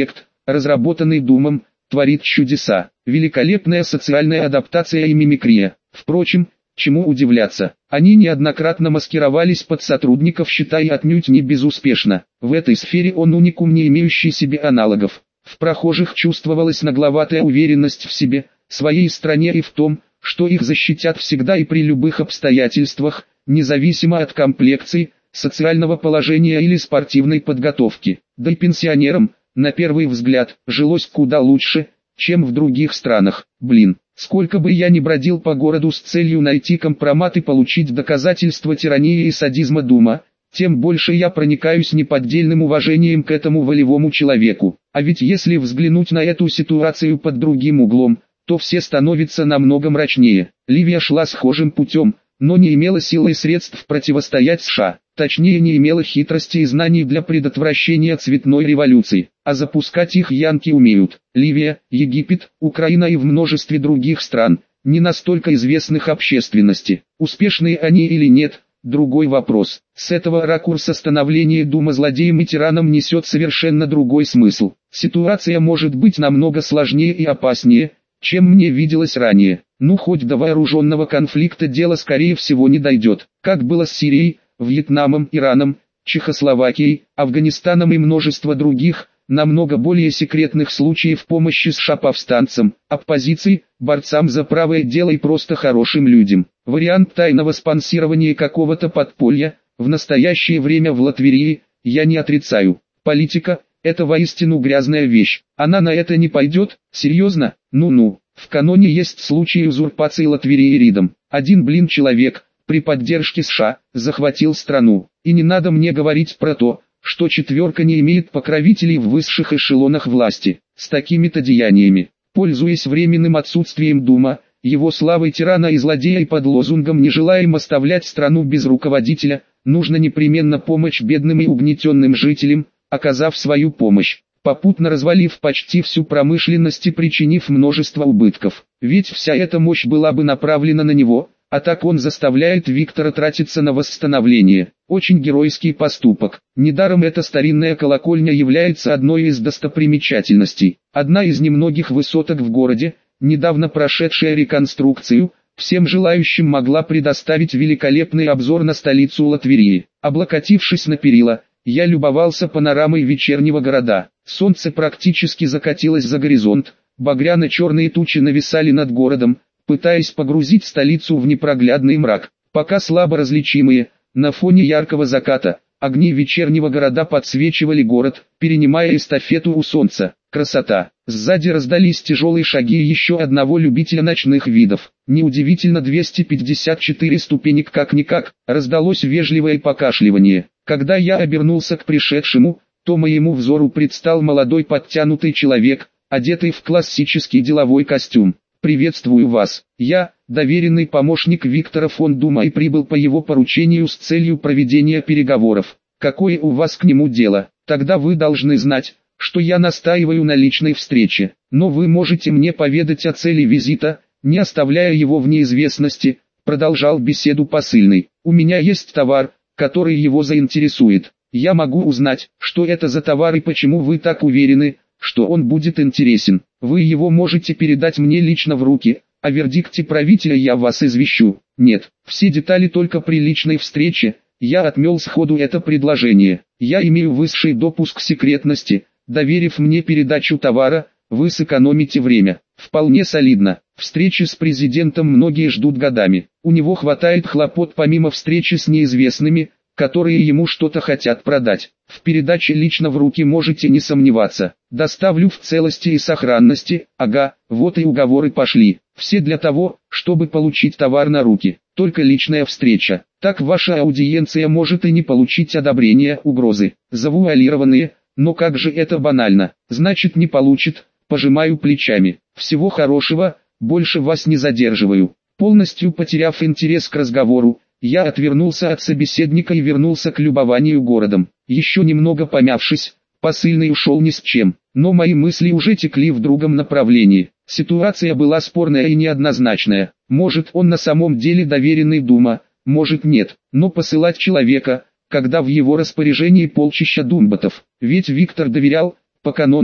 разработанный Думом, творит чудеса. Великолепная социальная адаптация и мимикрия. Впрочем, чему удивляться, они неоднократно маскировались под сотрудников счета и отнюдь не безуспешно. В этой сфере он уникум, не имеющий себе аналогов. В прохожих чувствовалась нагловатая уверенность в себе, своей стране и в том, что их защитят всегда и при любых обстоятельствах, независимо от комплекции, социального положения или спортивной подготовки. Да и пенсионерам, на первый взгляд, жилось куда лучше, чем в других странах. Блин, сколько бы я ни бродил по городу с целью найти компромат и получить доказательства тирании и садизма Дума, тем больше я проникаюсь неподдельным уважением к этому волевому человеку. А ведь если взглянуть на эту ситуацию под другим углом, то все становится намного мрачнее. Ливия шла схожим путем, но не имела силы и средств противостоять США. Точнее, не имела хитрости и знаний для предотвращения цветной революции, а запускать их янки умеют. Ливия, Египет, Украина и в множестве других стран, не настолько известных общественности. Успешные они или нет – другой вопрос. С этого ракурса становление Дума злодеем и тираном несет совершенно другой смысл. Ситуация может быть намного сложнее и опаснее, чем мне виделось ранее. Ну хоть до вооруженного конфликта дело скорее всего не дойдет, как было с Сирией, Вьетнамом, Ираном, Чехословакией, Афганистаном и множество других, намного более секретных случаев помощи США повстанцам, оппозиции, борцам за правое дело и просто хорошим людям. Вариант тайного спонсирования какого-то подполья, в настоящее время в Латвии, я не отрицаю. Политика – это воистину грязная вещь. Она на это не пойдет? Серьезно? Ну-ну. В каноне есть случаи узурпации Латвии Ридом. Один человек, при поддержке США, захватил страну. И не надо мне говорить про то, что четверка не имеет покровителей в высших эшелонах власти. С такими-то деяниями, пользуясь временным отсутствием Дума, его славой тирана и злодея и под лозунгом «не желаем оставлять страну без руководителя», нужно непременно помочь бедным и угнетенным жителям, оказав свою помощь, попутно развалив почти всю промышленность и причинив множество убытков. Ведь вся эта мощь была бы направлена на него, а так он заставляет Виктора тратиться на восстановление. Очень геройский поступок. Недаром эта старинная колокольня является одной из достопримечательностей. Одна из немногих высоток в городе, недавно прошедшая реконструкцию, всем желающим могла предоставить великолепный обзор на столицу Латвии. Облокотившись на перила, я любовался панорамой вечернего города. Солнце практически закатилось за горизонт, багряно-черные тучи нависали над городом, пытаясь погрузить столицу в непроглядный мрак. Пока слабо различимые, на фоне яркого заката, огни вечернего города подсвечивали город, перенимая эстафету у солнца. Красота! Сзади раздались тяжелые шаги еще одного любителя ночных видов. Неудивительно, 254 ступенек как-никак, раздалось вежливое покашливание. Когда я обернулся к пришедшему, то моему взору предстал молодой подтянутый человек, одетый в классический деловой костюм. «Приветствую вас. Я, доверенный помощник Виктора фон Дума, и прибыл по его поручению с целью проведения переговоров. Какое у вас к нему дело? Тогда вы должны знать, что я настаиваю на личной встрече. Но вы можете мне поведать о цели визита, не оставляя его в неизвестности», продолжал беседу посыльный. «У меня есть товар, который его заинтересует. Я могу узнать, что это за товар и почему вы так уверены, что он будет интересен. Вы его можете передать мне лично в руки, о вердикте правителя я вас извещу». Нет, все детали только при личной встрече. Я отмел сходу это предложение. Я имею высший допуск к секретности. Доверив мне передачу товара, вы сэкономите время. Вполне солидно. Встречи с президентом многие ждут годами. У него хватает хлопот помимо встречи с неизвестными, которые ему что-то хотят продать. В передаче лично в руки можете не сомневаться. Доставлю в целости и сохранности. Ага, вот и уговоры пошли. Все для того, чтобы получить товар на руки. Только личная встреча. Так ваша аудиенция может и не получить одобрения, угрозы. Завуалированные, но как же это банально. Значит, не получит. Пожимаю плечами. Всего хорошего, больше вас не задерживаю. Полностью потеряв интерес к разговору, я отвернулся от собеседника и вернулся к любованию городом. Еще немного помявшись, посыльный ушел ни с чем, но мои мысли уже текли в другом направлении. Ситуация была спорная и неоднозначная. Может, он на самом деле доверенный Дума, может нет, но посылать человека, когда в его распоряжении полчища думботов. Ведь Виктор доверял, по канону,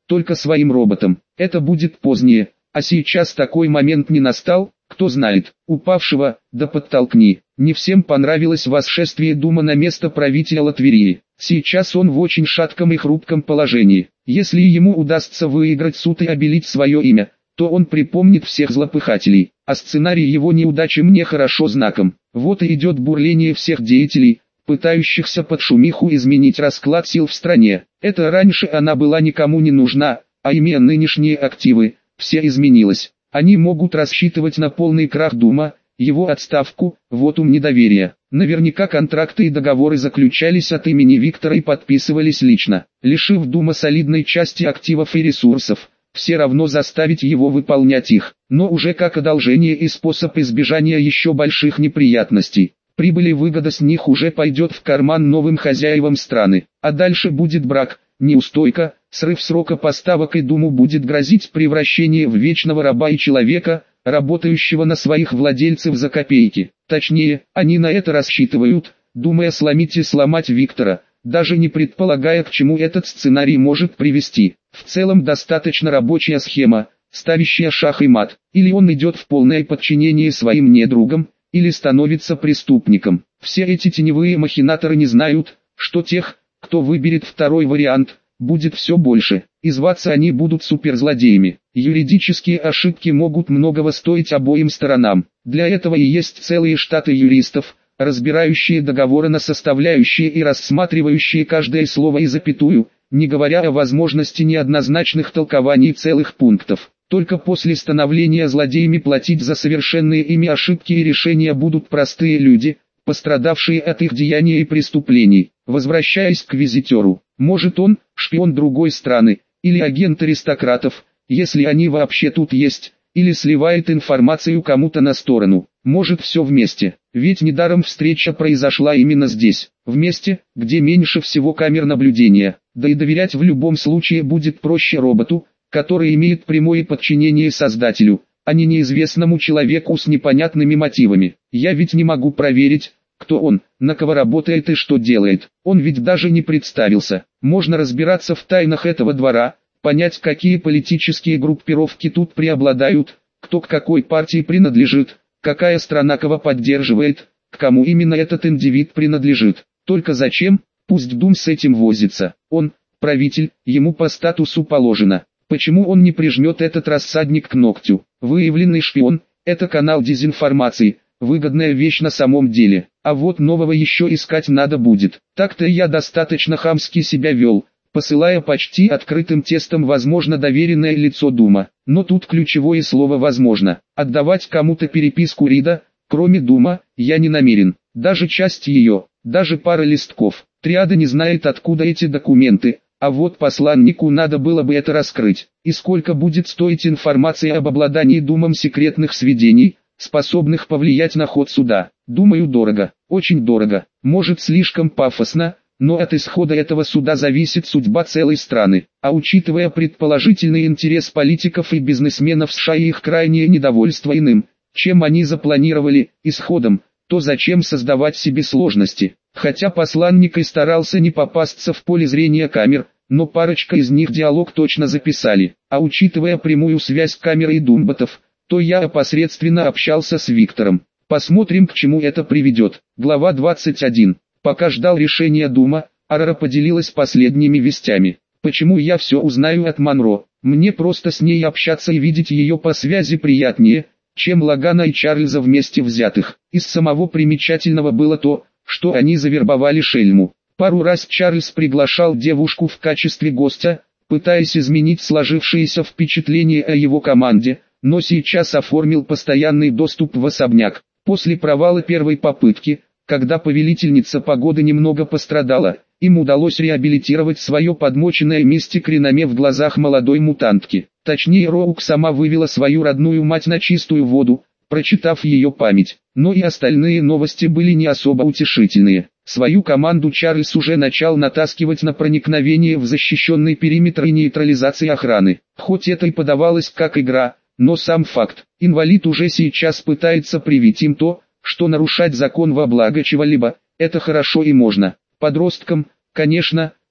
только своим роботом. Это будет позднее, а сейчас такой момент не настал, кто знает. Упавшего, да подтолкни. Не всем понравилось восшествие Дума на место правителя Латверии. Сейчас он в очень шатком и хрупком положении. Если ему удастся выиграть суд и обелить свое имя, то он припомнит всех злопыхателей, а сценарий его неудачи мне хорошо знаком. Вот и идет бурление всех деятелей, пытающихся под шумиху изменить расклад сил в стране. Это раньше она была никому не нужна, а имея нынешние активы, все изменилось. Они могут рассчитывать на полный крах Дума, его отставку, вотум недоверия. Наверняка контракты и договоры заключались от имени Виктора и подписывались лично. Лишив Дума солидной части активов и ресурсов, все равно заставить его выполнять их, но уже как одолжение и способ избежания еще больших неприятностей. Прибыль и выгода с них уже пойдет в карман новым хозяевам страны, а дальше будет брак, неустойка, срыв срока поставок и Думу будет грозить превращение в вечного раба и человека, работающего на своих владельцев за копейки. Точнее, они на это рассчитывают, думая сломить и сломать Виктора, даже не предполагая, к чему этот сценарий может привести. В целом достаточно рабочая схема, ставящая шах и мат. Или он идет в полное подчинение своим недругам, или становится преступником. Все эти теневые махинаторы не знают, что тех, кто выберет второй вариант, будет все больше, и зваться они будут суперзлодеями. Юридические ошибки могут многого стоить обоим сторонам. Для этого и есть целые штаты юристов, разбирающие договоры на составляющие и рассматривающие каждое слово и запятую, не говоря о возможности неоднозначных толкований целых пунктов. Только после становления злодеями платить за совершенные ими ошибки и решения будут простые люди, пострадавшие от их деяний и преступлений. Возвращаясь к визитеру, может он, шпион другой страны, или агент аристократов, если они вообще тут есть, или сливает информацию кому-то на сторону. Может все вместе, ведь недаром встреча произошла именно здесь, в месте, где меньше всего камер наблюдения, да и доверять в любом случае будет проще роботу, который имеет прямое подчинение создателю, а не неизвестному человеку с непонятными мотивами. Я ведь не могу проверить, кто он, на кого работает и что делает. Он ведь даже не представился. Можно разбираться в тайнах этого двора, понять, какие политические группировки тут преобладают, кто к какой партии принадлежит, какая страна кого поддерживает, к кому именно этот индивид принадлежит. Только зачем? Пусть Дум с этим возится. Он, правитель, ему по статусу положено. Почему он не прижмет этот рассадник к ногтю? Выявленный шпион – это канал дезинформации, выгодная вещь на самом деле. А вот нового еще искать надо будет. Так-то я достаточно хамски себя вел, посылая почти открытым тестом возможно доверенное лицо Дума. Но тут ключевое слово «возможно». Отдавать кому-то переписку Рида, кроме Дума, я не намерен. Даже часть ее, даже пара листков. Триада не знает, откуда эти документы. А вот посланнику надо было бы это раскрыть. И сколько будет стоить информация об обладании Думом секретных сведений, способных повлиять на ход суда? Думаю, дорого, очень дорого. Может, слишком пафосно, но от исхода этого суда зависит судьба целой страны. А учитывая предположительный интерес политиков и бизнесменов США и их крайнее недовольство иным, чем они запланировали, исходом, то зачем создавать себе сложности? Хотя посланник и старался не попасться в поле зрения камер, но парочка из них диалог точно записали. А учитывая прямую связь камеры и думботов, то я опосредственно общался с Виктором. Посмотрим, к чему это приведет. Глава 21. Пока ждал решения Дума, Арара поделилась последними вестями. Почему я все узнаю от Монро? Мне просто с ней общаться и видеть ее по связи приятнее, чем Лагана и Чарльза вместе взятых. Из самого примечательного было то, что они завербовали Шельму. Пару раз Чарльз приглашал девушку в качестве гостя, пытаясь изменить сложившееся впечатление о его команде, но сейчас оформил постоянный доступ в особняк. После провала первой попытки, когда повелительница погоды немного пострадала, им удалось реабилитировать свое подмоченное мистик реноме в глазах молодой мутантки. Точнее, Роук сама вывела свою родную мать на чистую воду, прочитав ее память. Но и остальные новости были не особо утешительные. Свою команду Чарльз уже начал натаскивать на проникновение в защищенный периметр и нейтрализации охраны. Хоть это и подавалось как игра, но сам факт, инвалид уже сейчас пытается привить им то, что нарушать закон во благо чего-либо, это хорошо и можно. Подросткам, конечно,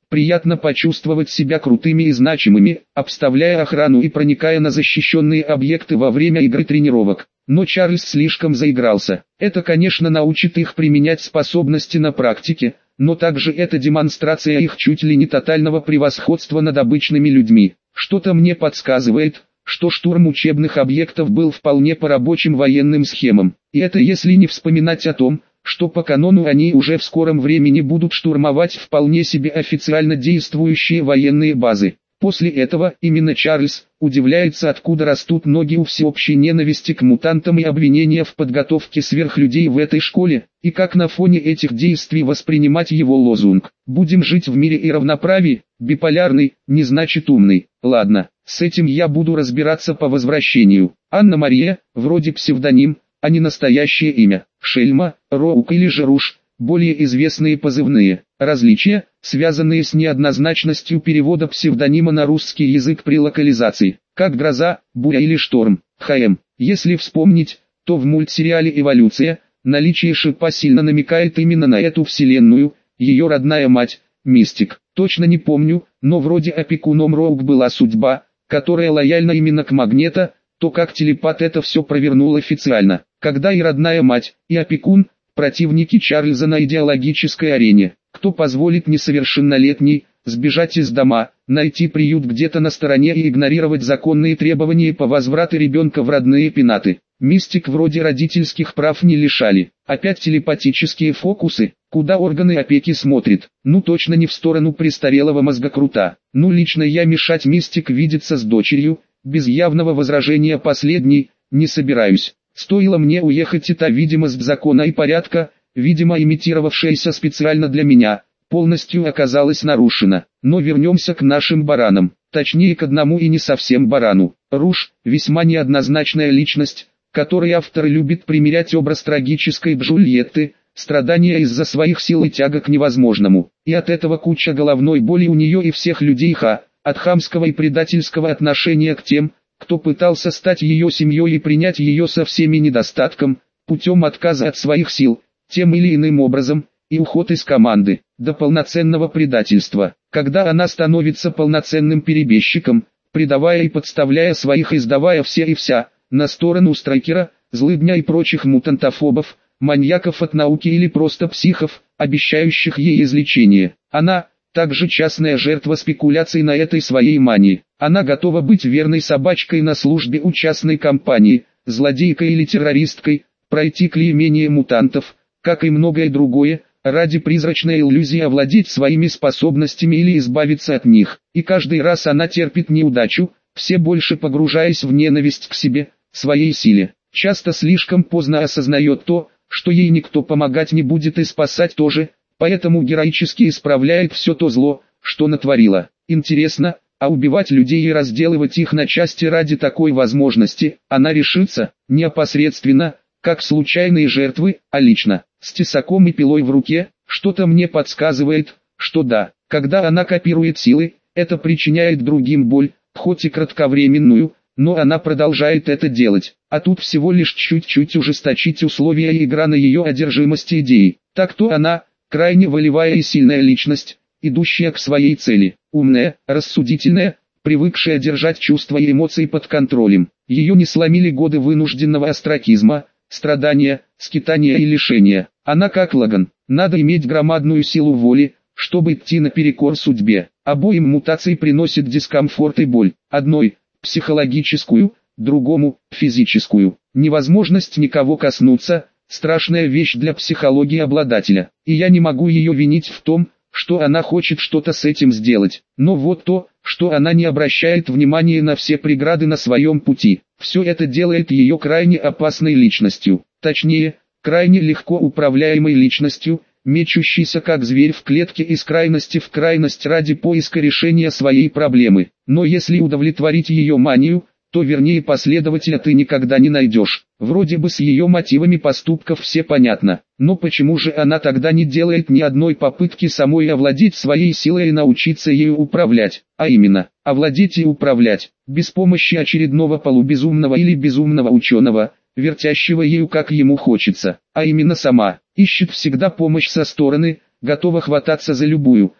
Приятно почувствовать себя крутыми и значимыми, обставляя охрану и проникая на защищенные объекты во время игры тренировок. Но Чарльз слишком заигрался. Это, конечно, научит их применять способности на практике, но также это демонстрация их чуть ли не тотального превосходства над обычными людьми. Что-то мне подсказывает, что штурм учебных объектов был вполне по рабочим военным схемам. И это если не вспоминать о том, что по канону они уже в скором времени будут штурмовать вполне себе официально действующие военные базы. После этого именно Чарльз удивляется, откуда растут ноги у всеобщей ненависти к мутантам и обвинения в подготовке сверхлюдей в этой школе, и как на фоне этих действий воспринимать его лозунг «Будем жить в мире и равноправии», биполярный, не значит умный. Ладно, с этим я буду разбираться по возвращению. Анна-Мария, вроде псевдоним, а не настоящее имя. Шельма, Роук или же Руш, более известные позывные. Различия, связанные с неоднозначностью перевода псевдонима на русский язык при локализации, как гроза, буря или шторм. ХМ. Если вспомнить, то в мультсериале «Эволюция» наличие шипа сильно намекает именно на эту вселенную, ее родная мать, Мистик. Точно не помню, но вроде опекуном Роук была судьба, которая лояльна именно к Магнето, то как телепат это все провернул официально, когда и родная мать, и опекун, противники Чарльза на идеологической арене. Кто позволит несовершеннолетней сбежать из дома, найти приют где-то на стороне и игнорировать законные требования по возврату ребенка в родные пенаты? Мистик вроде родительских прав не лишали. Опять телепатические фокусы, куда органы опеки смотрят. Ну точно не в сторону престарелого мозгокрута. Ну лично я мешать Мистик видеться с дочерью, без явного возражения последней, не собираюсь. Стоило мне уехать, и та видимость закона и порядка, видимо имитировавшаяся специально для меня, полностью оказалась нарушена. Но вернемся к нашим баранам, точнее к одному и не совсем барану. Руш – весьма неоднозначная личность, которой автор любит примерять образ трагической Джульетты, страдания из-за своих сил и тяга к невозможному. И от этого куча головной боли у нее и всех людей от хамского и предательского отношения к тем, кто пытался стать ее семьей и принять ее со всеми недостатками, путем отказа от своих сил, тем или иным образом, и уход из команды, до полноценного предательства, когда она становится полноценным перебежчиком, предавая и подставляя своих и сдавая все и вся, на сторону Страйкера, Злыдня и прочих мутантофобов, маньяков от науки или просто психов, обещающих ей излечение. Она также частная жертва спекуляций на этой своей мании. Она готова быть верной собачкой на службе у частной компании, злодейкой или террористкой, пройти клеймение мутантов, как и многое другое, ради призрачной иллюзии овладеть своими способностями или избавиться от них. И каждый раз она терпит неудачу, все больше погружаясь в ненависть к себе, своей силе. Часто слишком поздно осознает то, что ей никто помогать не будет и спасать тоже, поэтому героически исправляет все то зло, что натворила. Интересно, а убивать людей и разделывать их на части ради такой возможности, она решится, не опосредственно, как случайные жертвы, а лично, с тесаком и пилой в руке? Что-то мне подсказывает, что да. Когда она копирует силы, это причиняет другим боль, хоть и кратковременную, но она продолжает это делать. А тут всего лишь чуть-чуть ужесточить условия и игра на ее одержимости идеей. Так-то она, крайне волевая и сильная личность, идущая к своей цели, умная, рассудительная, привыкшая держать чувства и эмоции под контролем. Ее не сломили годы вынужденного остракизма, страдания, скитания и лишения. Она как Лаган, надо иметь громадную силу воли, чтобы идти наперекор судьбе. Обоим мутации приносит дискомфорт и боль. Одной – психологическую, другому – физическую. Невозможность никого коснуться – страшная вещь для психологии обладателя. И я не могу ее винить в том, что она хочет что-то с этим сделать. Но вот то, что она не обращает внимания на все преграды на своем пути. Все это делает ее крайне опасной личностью. Точнее, крайне легко управляемой личностью, мечущейся как зверь в клетке из крайности в крайность ради поиска решения своей проблемы. Но если удовлетворить ее манию, то вернее последователя ты никогда не найдешь. Вроде бы с ее мотивами поступков все понятно, но почему же она тогда не делает ни одной попытки самой овладеть своей силой и научиться ею управлять, а именно, овладеть и управлять, без помощи очередного полубезумного или безумного ученого, вертящего ею как ему хочется, а именно сама, ищет всегда помощь со стороны, готова хвататься за любую,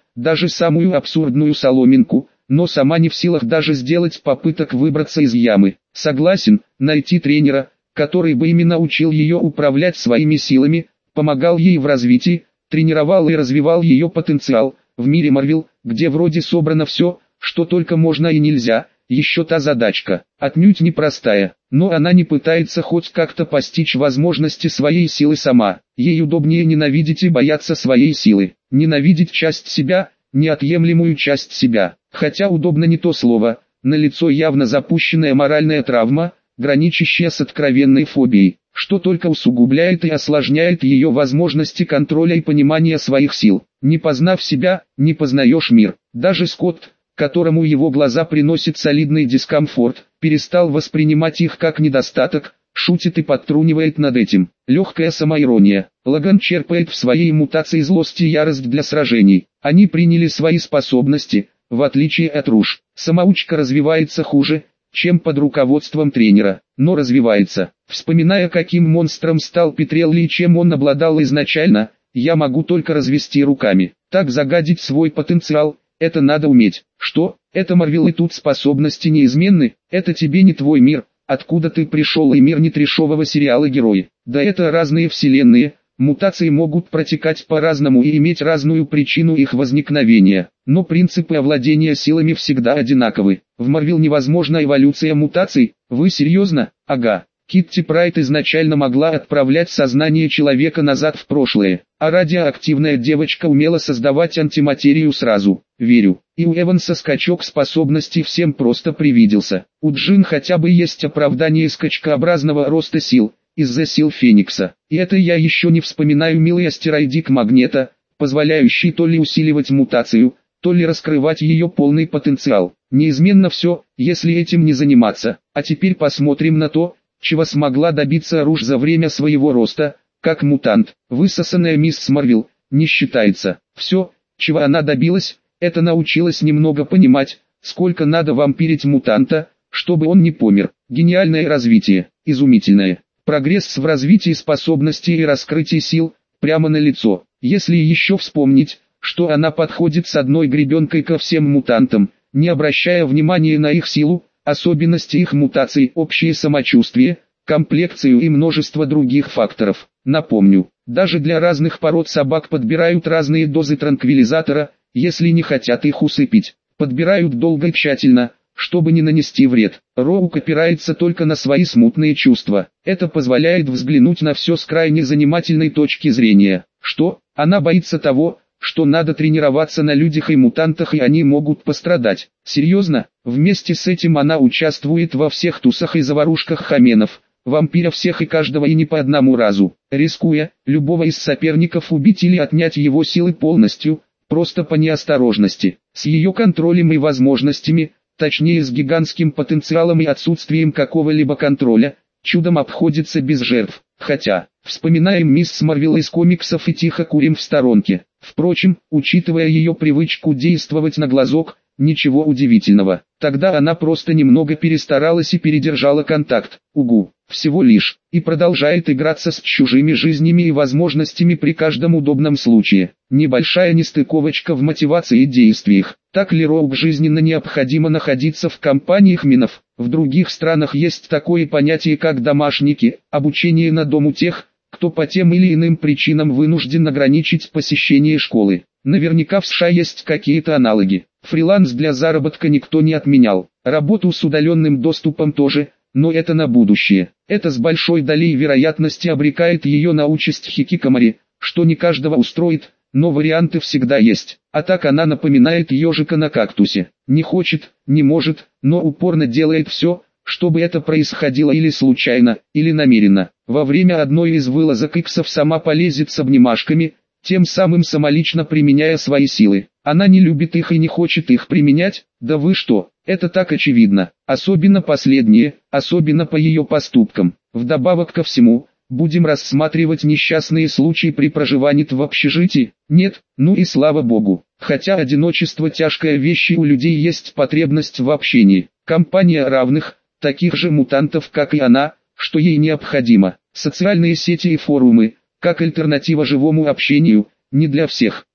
даже самую абсурдную соломинку, но сама не в силах даже сделать попыток выбраться из ямы. Согласен, найти тренера, который бы именно учил ее управлять своими силами, помогал ей в развитии, тренировал и развивал ее потенциал. В мире Марвел, где вроде собрано все, что только можно и нельзя, еще та задачка, отнюдь непростая, но она не пытается хоть как-то постичь возможности своей силы сама. Ей удобнее ненавидеть и бояться своей силы, ненавидеть часть себя, неотъемлемую часть себя. Хотя удобно не то слово, налицо явно запущенная моральная травма, граничащая с откровенной фобией, что только усугубляет и осложняет ее возможности контроля и понимания своих сил. Не познав себя, не познаешь мир. Даже Скотт, которому его глаза приносят солидный дискомфорт, перестал воспринимать их как недостаток, шутит и подтрунивает над этим. Легкая самоирония. Логан черпает в своей мутации злость и ярость для сражений. Они приняли свои способности, в отличие от Руж. Самоучка развивается хуже, чем под руководством тренера, но развивается. Вспоминая, каким монстром стал Петрелли и чем он обладал изначально, я могу только развести руками. Так загадить свой потенциал, это надо уметь. Что? Это Марвел, и тут способности неизменны, это тебе не твой мир, откуда ты пришел, и мир не трешового сериала герои. Да это разные вселенные, мутации могут протекать по-разному и иметь разную причину их возникновения, но принципы овладения силами всегда одинаковы. В Марвел невозможна эволюция мутаций, вы серьезно? Ага. Китти Прайд изначально могла отправлять сознание человека назад в прошлое, а радиоактивная девочка умела создавать антиматерию сразу. Верю. И у Эванса скачок способностей всем просто привиделся. У Джин хотя бы есть оправдание скачкообразного роста сил, из-за сил Феникса. И это я еще не вспоминаю милый астероидик Магнета, позволяющий то ли усиливать мутацию, то ли раскрывать ее полный потенциал. Неизменно все, если этим не заниматься. А теперь посмотрим на то, чего смогла добиться Руж за время своего роста, как мутант. Высосанная мисс Марвел не считается. Все, чего она добилась, это научилась немного понимать, сколько надо вампирить мутанта, чтобы он не помер. Гениальное развитие, изумительное. Прогресс в развитии способностей и раскрытии сил, прямо на лицо. Если еще вспомнить, что она подходит с одной гребенкой ко всем мутантам, не обращая внимания на их силу, особенности их мутаций, общее самочувствие, комплекцию и множество других факторов. Напомню, даже для разных пород собак подбирают разные дозы транквилизатора, если не хотят их усыпить. Подбирают долго и тщательно, чтобы не нанести вред. Роук опирается только на свои смутные чувства. Это позволяет взглянуть на все с крайне занимательной точки зрения. Что? Она боится того, что надо тренироваться на людях и мутантах, и они могут пострадать. Серьезно? Вместе с этим она участвует во всех тусах и заварушках хаменов, вампира всех и каждого, и не по одному разу, рискуя любого из соперников убить или отнять его силы полностью, просто по неосторожности. С ее контролем и возможностями, точнее с гигантским потенциалом и отсутствием какого-либо контроля, чудом обходится без жертв. Хотя, вспоминаем мисс Марвел из комиксов и тихо курим в сторонке. Впрочем, учитывая ее привычку действовать на глазок, ничего удивительного. Тогда она просто немного перестаралась и передержала контакт. Угу, всего лишь. И продолжает играться с чужими жизнями и возможностями при каждом удобном случае. Небольшая нестыковочка в мотивации и действиях. Так ли Роук жизненно необходимо находиться в компаниях минов? В других странах есть такое понятие как домашники, обучение на дому тех, кто по тем или иным причинам вынужден ограничить посещение школы. Наверняка в США есть какие-то аналоги. Фриланс для заработка никто не отменял. Работу с удаленным доступом тоже, но это на будущее. Это с большой долей вероятности обрекает ее на участь хикикомори, что не каждого устроит, но варианты всегда есть. А так она напоминает ежика на кактусе. Не хочет, не может, но упорно делает все, чтобы это происходило или случайно, или намеренно. Во время одной из вылазок иксов сама полезет с обнимашками, тем самым самолично применяя свои силы. Она не любит их и не хочет их применять, да вы что, это так очевидно. Особенно последнее, особенно по ее поступкам. Вдобавок ко всему, будем рассматривать несчастные случаи при проживании в общежитии? Нет, ну и слава богу. Хотя одиночество тяжкая вещь, и у людей есть потребность в общении. Компания равных, таких же мутантов как и она, что ей необходимо. Социальные сети и форумы, как альтернатива живому общению, не для всех.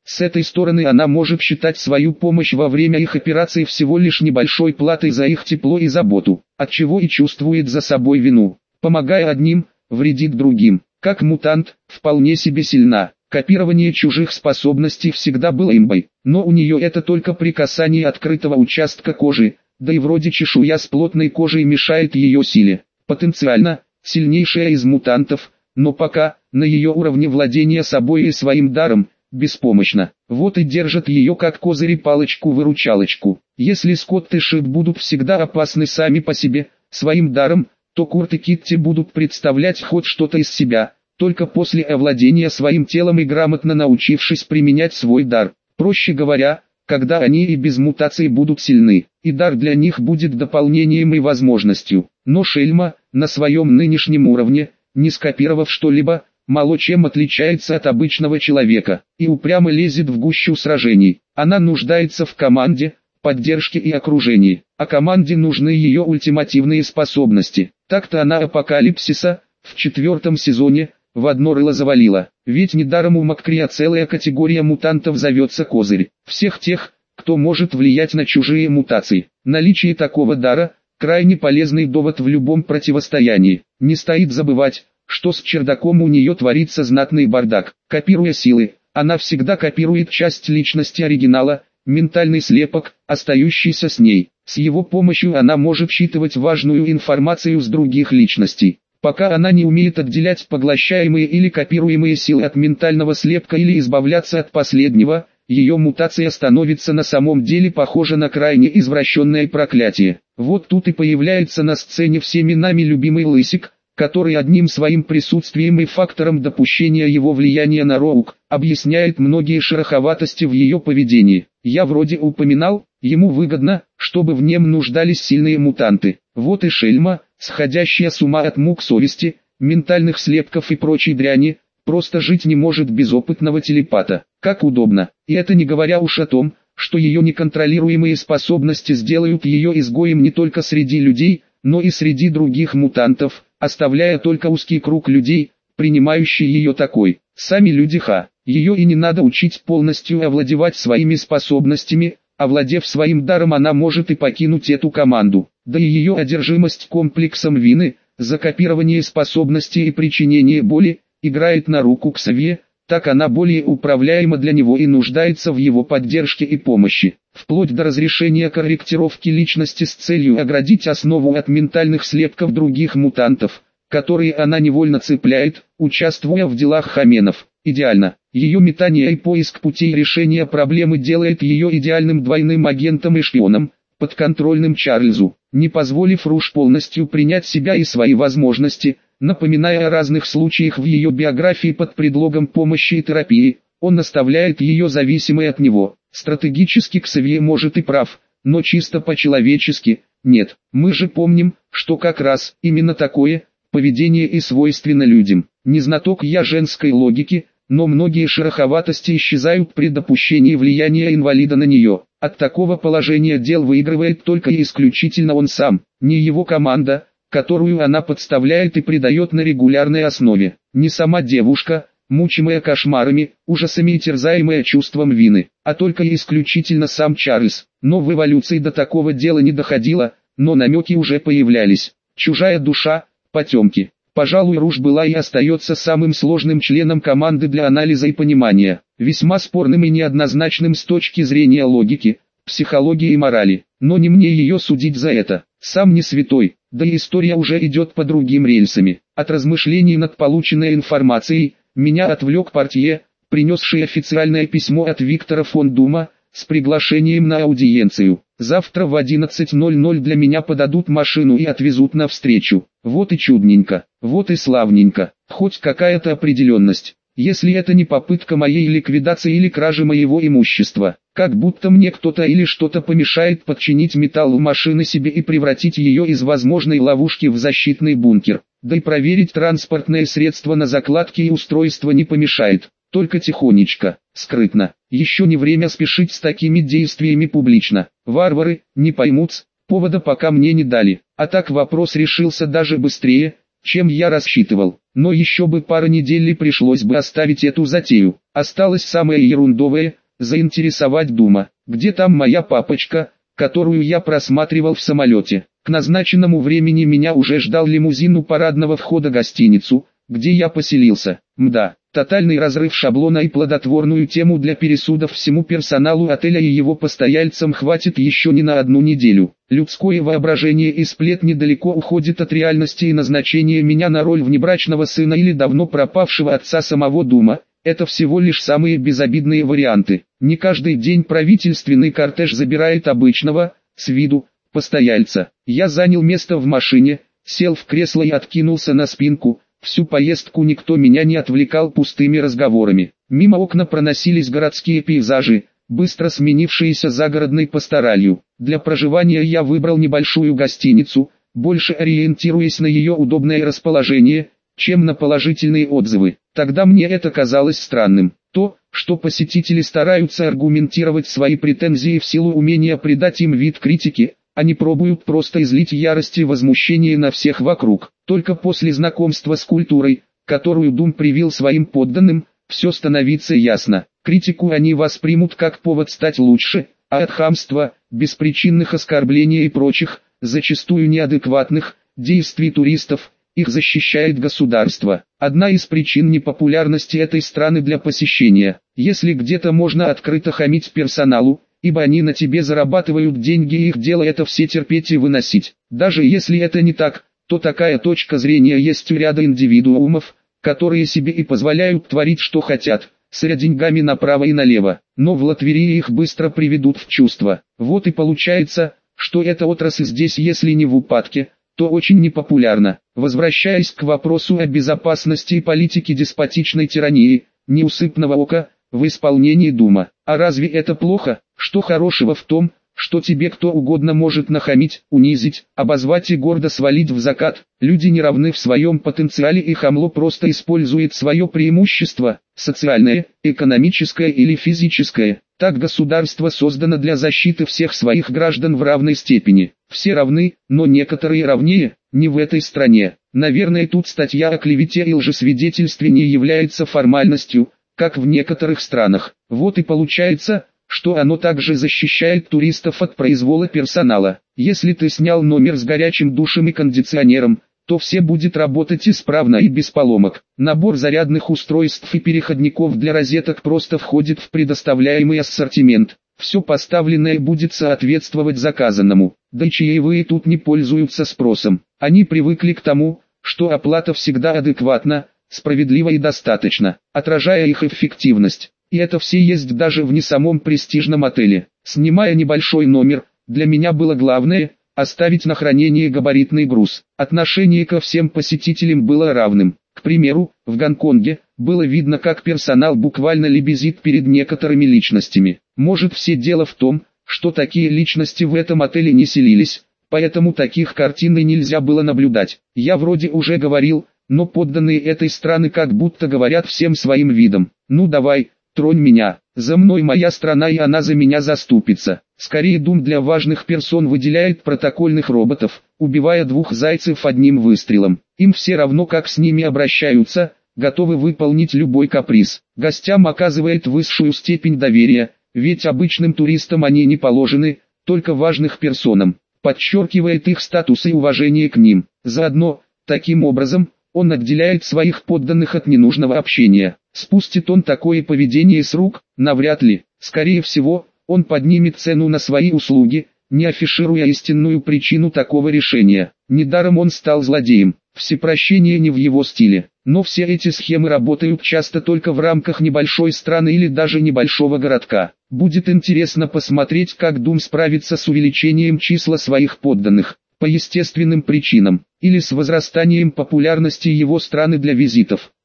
С этой стороны она может считать свою помощь во время их операций всего лишь небольшой платой за их тепло и заботу, отчего и чувствует за собой вину. Помогая одним, вредит другим. Как мутант, вполне себе сильна. Копирование чужих способностей всегда было имбой, но у нее это только при касании открытого участка кожи, да и вроде чешуя с плотной кожей мешает ее силе. Потенциально, сильнейшая из мутантов, но пока, на ее уровне владения собой и своим даром, беспомощна. Вот и держат ее как козырь и палочку-выручалочку. Если Скотт и Шит будут всегда опасны сами по себе, своим даром, то Курт и Китти будут представлять хоть что-то из себя, только после овладения своим телом и грамотно научившись применять свой дар. Проще говоря, когда они и без мутаций будут сильны, и дар для них будет дополнением и возможностью. Но Шельма, на своем нынешнем уровне, не скопировав что-либо, мало чем отличается от обычного человека, и упрямо лезет в гущу сражений. Она нуждается в команде, поддержке и окружении, а команде нужны ее ультимативные способности. Так-то она Апокалипсиса, в 4 сезоне, в одно рыло завалила, ведь недаром у Маккрия целая категория мутантов зовется Козырь. Всех тех, кто может влиять на чужие мутации. Наличие такого дара – крайне полезный довод в любом противостоянии. Не стоит забывать, что с чердаком у нее творится знатный бардак. Копируя силы, она всегда копирует часть личности оригинала, ментальный слепок, остающийся с ней. С его помощью она может считывать важную информацию с других личностей. Пока она не умеет отделять поглощаемые или копируемые силы от ментального слепка или избавляться от последнего, ее мутация становится на самом деле похожа на крайне извращенное проклятие. Вот тут и появляется на сцене всеми нами любимый Лысик, который одним своим присутствием и фактором допущения его влияния на Роук, объясняет многие шероховатости в ее поведении. Я вроде упоминал, ему выгодно, чтобы в нем нуждались сильные мутанты. Вот и Шельма, сходящая с ума от мук совести, ментальных слепков и прочей дряни, просто жить не может без опытного телепата. Как удобно. И это не говоря уж о том, что ее неконтролируемые способности сделают ее изгоем не только среди людей, но и среди других мутантов, оставляя только узкий круг людей, принимающий ее такой. Сами люди ее и не надо учить полностью овладевать своими способностями, овладев своим даром она может и покинуть эту команду. Да и ее одержимость комплексом вины, за копирование способностей и причинение боли, играет на руку Ксавье, так она более управляема для него и нуждается в его поддержке и помощи. Вплоть до разрешения корректировки личности с целью оградить основу от ментальных слепков других мутантов, которые она невольно цепляет, участвуя в делах Хаменов. Идеально. Ее метание и поиск путей решения проблемы делает ее идеальным двойным агентом и шпионом, подконтрольным Чарльзу, не позволив Руж полностью принять себя и свои возможности, напоминая о разных случаях в ее биографии под предлогом помощи и терапии, он наставляет ее зависимой от него. Стратегически Ксавье может и прав, но чисто по-человечески, нет. Мы же помним, что как раз именно такое поведение и свойственно людям. Не знаток я женской логики, но многие шероховатости исчезают при допущении влияния инвалида на нее. От такого положения дел выигрывает только и исключительно он сам, не его команда, которую она подставляет и предает на регулярной основе. Не сама девушка, мучимая кошмарами, ужасами и терзаемая чувством вины, а только и исключительно сам Чарльз. Но в эволюции до такого дела не доходило, но намеки уже появлялись. Чужая душа, потемки. Пожалуй, Руж была и остается самым сложным членом команды для анализа и понимания, весьма спорным и неоднозначным с точки зрения логики, психологии и морали. Но не мне ее судить за это, сам не святой, да и история уже идет по другим рельсами. От размышлений над полученной информацией, меня отвлек портье, принесший официальное письмо от Виктора фон Дума, с приглашением на аудиенцию. Завтра в 11:00 для меня подадут машину и отвезут навстречу. Вот и чудненько, вот и славненько, хоть какая-то определенность. Если это не попытка моей ликвидации или кражи моего имущества, как будто мне кто-то или что-то помешает подчинить металл машины себе и превратить ее из возможной ловушки в защитный бункер. Да и проверить транспортное средство на закладки и устройство не помешает. Только тихонечко, скрытно. Еще не время спешить с такими действиями публично. Варвары не поймут, повода пока мне не дали. А так вопрос решился даже быстрее, чем я рассчитывал. но еще бы пара недель и пришлось бы оставить эту затею. Осталось самое ерундовое – заинтересовать Дума. Где там моя папочка, которую я просматривал в самолете? К назначенному времени меня уже ждал лимузин у парадного входа в гостиницу, где я поселился. Мда, тотальный разрыв шаблона и плодотворную тему для пересудов всему персоналу отеля и его постояльцам хватит еще не на одну неделю. Людское воображение и сплетни далеко уходит от реальности, и назначение меня на роль внебрачного сына или давно пропавшего отца самого Дума – это всего лишь самые безобидные варианты. Не каждый день правительственный кортеж забирает обычного, с виду, постояльца. Я занял место в машине, сел в кресло и откинулся на спинку. Всю поездку никто меня не отвлекал пустыми разговорами. Мимо окна проносились городские пейзажи, быстро сменившиеся загородной пасторалью. Для проживания я выбрал небольшую гостиницу, больше ориентируясь на ее удобное расположение, чем на положительные отзывы. Тогда мне это казалось странным. То, что посетители стараются аргументировать свои претензии в силу умения придать им вид критики, они пробуют просто излить ярость и возмущение на всех вокруг. Только после знакомства с культурой, которую Дум привил своим подданным, все становится ясно. Критику они воспримут как повод стать лучше, а от хамства, беспричинных оскорблений и прочих, зачастую неадекватных, действий туристов, их защищает государство. Одна из причин непопулярности этой страны для посещения. Если где-то можно открыто хамить персоналу, ибо они на тебе зарабатывают деньги и их дело это все терпеть и выносить. Даже если это не так, то такая точка зрения есть у ряда индивидуумов, которые себе и позволяют творить что хотят, сыря деньгами направо и налево. Но в Латвии их быстро приведут в чувство. Вот и получается, что эта отрасль здесь, если не в упадке, то очень непопулярна. Возвращаясь к вопросу о безопасности и политике деспотичной тирании, неусыпного ока, в исполнении Дума. А разве это плохо? Что хорошего в том, что тебе кто угодно может нахамить, унизить, обозвать и гордо свалить в закат? Люди не равны в своем потенциале, и хамло просто использует свое преимущество, социальное, экономическое или физическое. Так государство создано для защиты всех своих граждан в равной степени. Все равны, но некоторые равнее, не в этой стране. Наверное, тут статья о клевете и лжесвидетельстве не является формальностью, как в некоторых странах. Вот и получается, что оно также защищает туристов от произвола персонала. Если ты снял номер с горячим душем и кондиционером, то все будет работать исправно и без поломок. Набор зарядных устройств и переходников для розеток просто входит в предоставляемый ассортимент. Все поставленное будет соответствовать заказанному. Да и чаевые тут не пользуются спросом. Они привыкли к тому, что оплата всегда адекватна, справедлива и достаточно, отражая их эффективность. И это все есть даже в не самом престижном отеле. Снимая небольшой номер, для меня было главное – оставить на хранение габаритный груз. Отношение ко всем посетителям было равным. К примеру, в Гонконге было видно, как персонал буквально лебезит перед некоторыми личностями. Может, все дело в том, что такие личности в этом отеле не селились, поэтому таких картин и нельзя было наблюдать. Я вроде уже говорил, но подданные этой страны как будто говорят всем своим видом: «Ну давай, тронь меня, за мной моя страна и она за меня заступится». Скорее Дум для важных персон выделяет протокольных роботов, убивая двух зайцев одним выстрелом. Им все равно, как с ними обращаются, готовы выполнить любой каприз. Гостям оказывает высшую степень доверия, ведь обычным туристам они не положены, только важных персонам. Подчеркивает их статус и уважение к ним. Заодно, таким образом, он отделяет своих подданных от ненужного общения. Спустит он такое поведение с рук? Навряд ли. Скорее всего, он поднимет цену на свои услуги, не афишируя истинную причину такого решения. Недаром он стал злодеем. Всепрощение не в его стиле. Но все эти схемы работают часто только в рамках небольшой страны или даже небольшого городка. Будет интересно посмотреть, как Дум справится с увеличением числа своих подданных, по естественным причинам, или с возрастанием популярности его страны для визитов.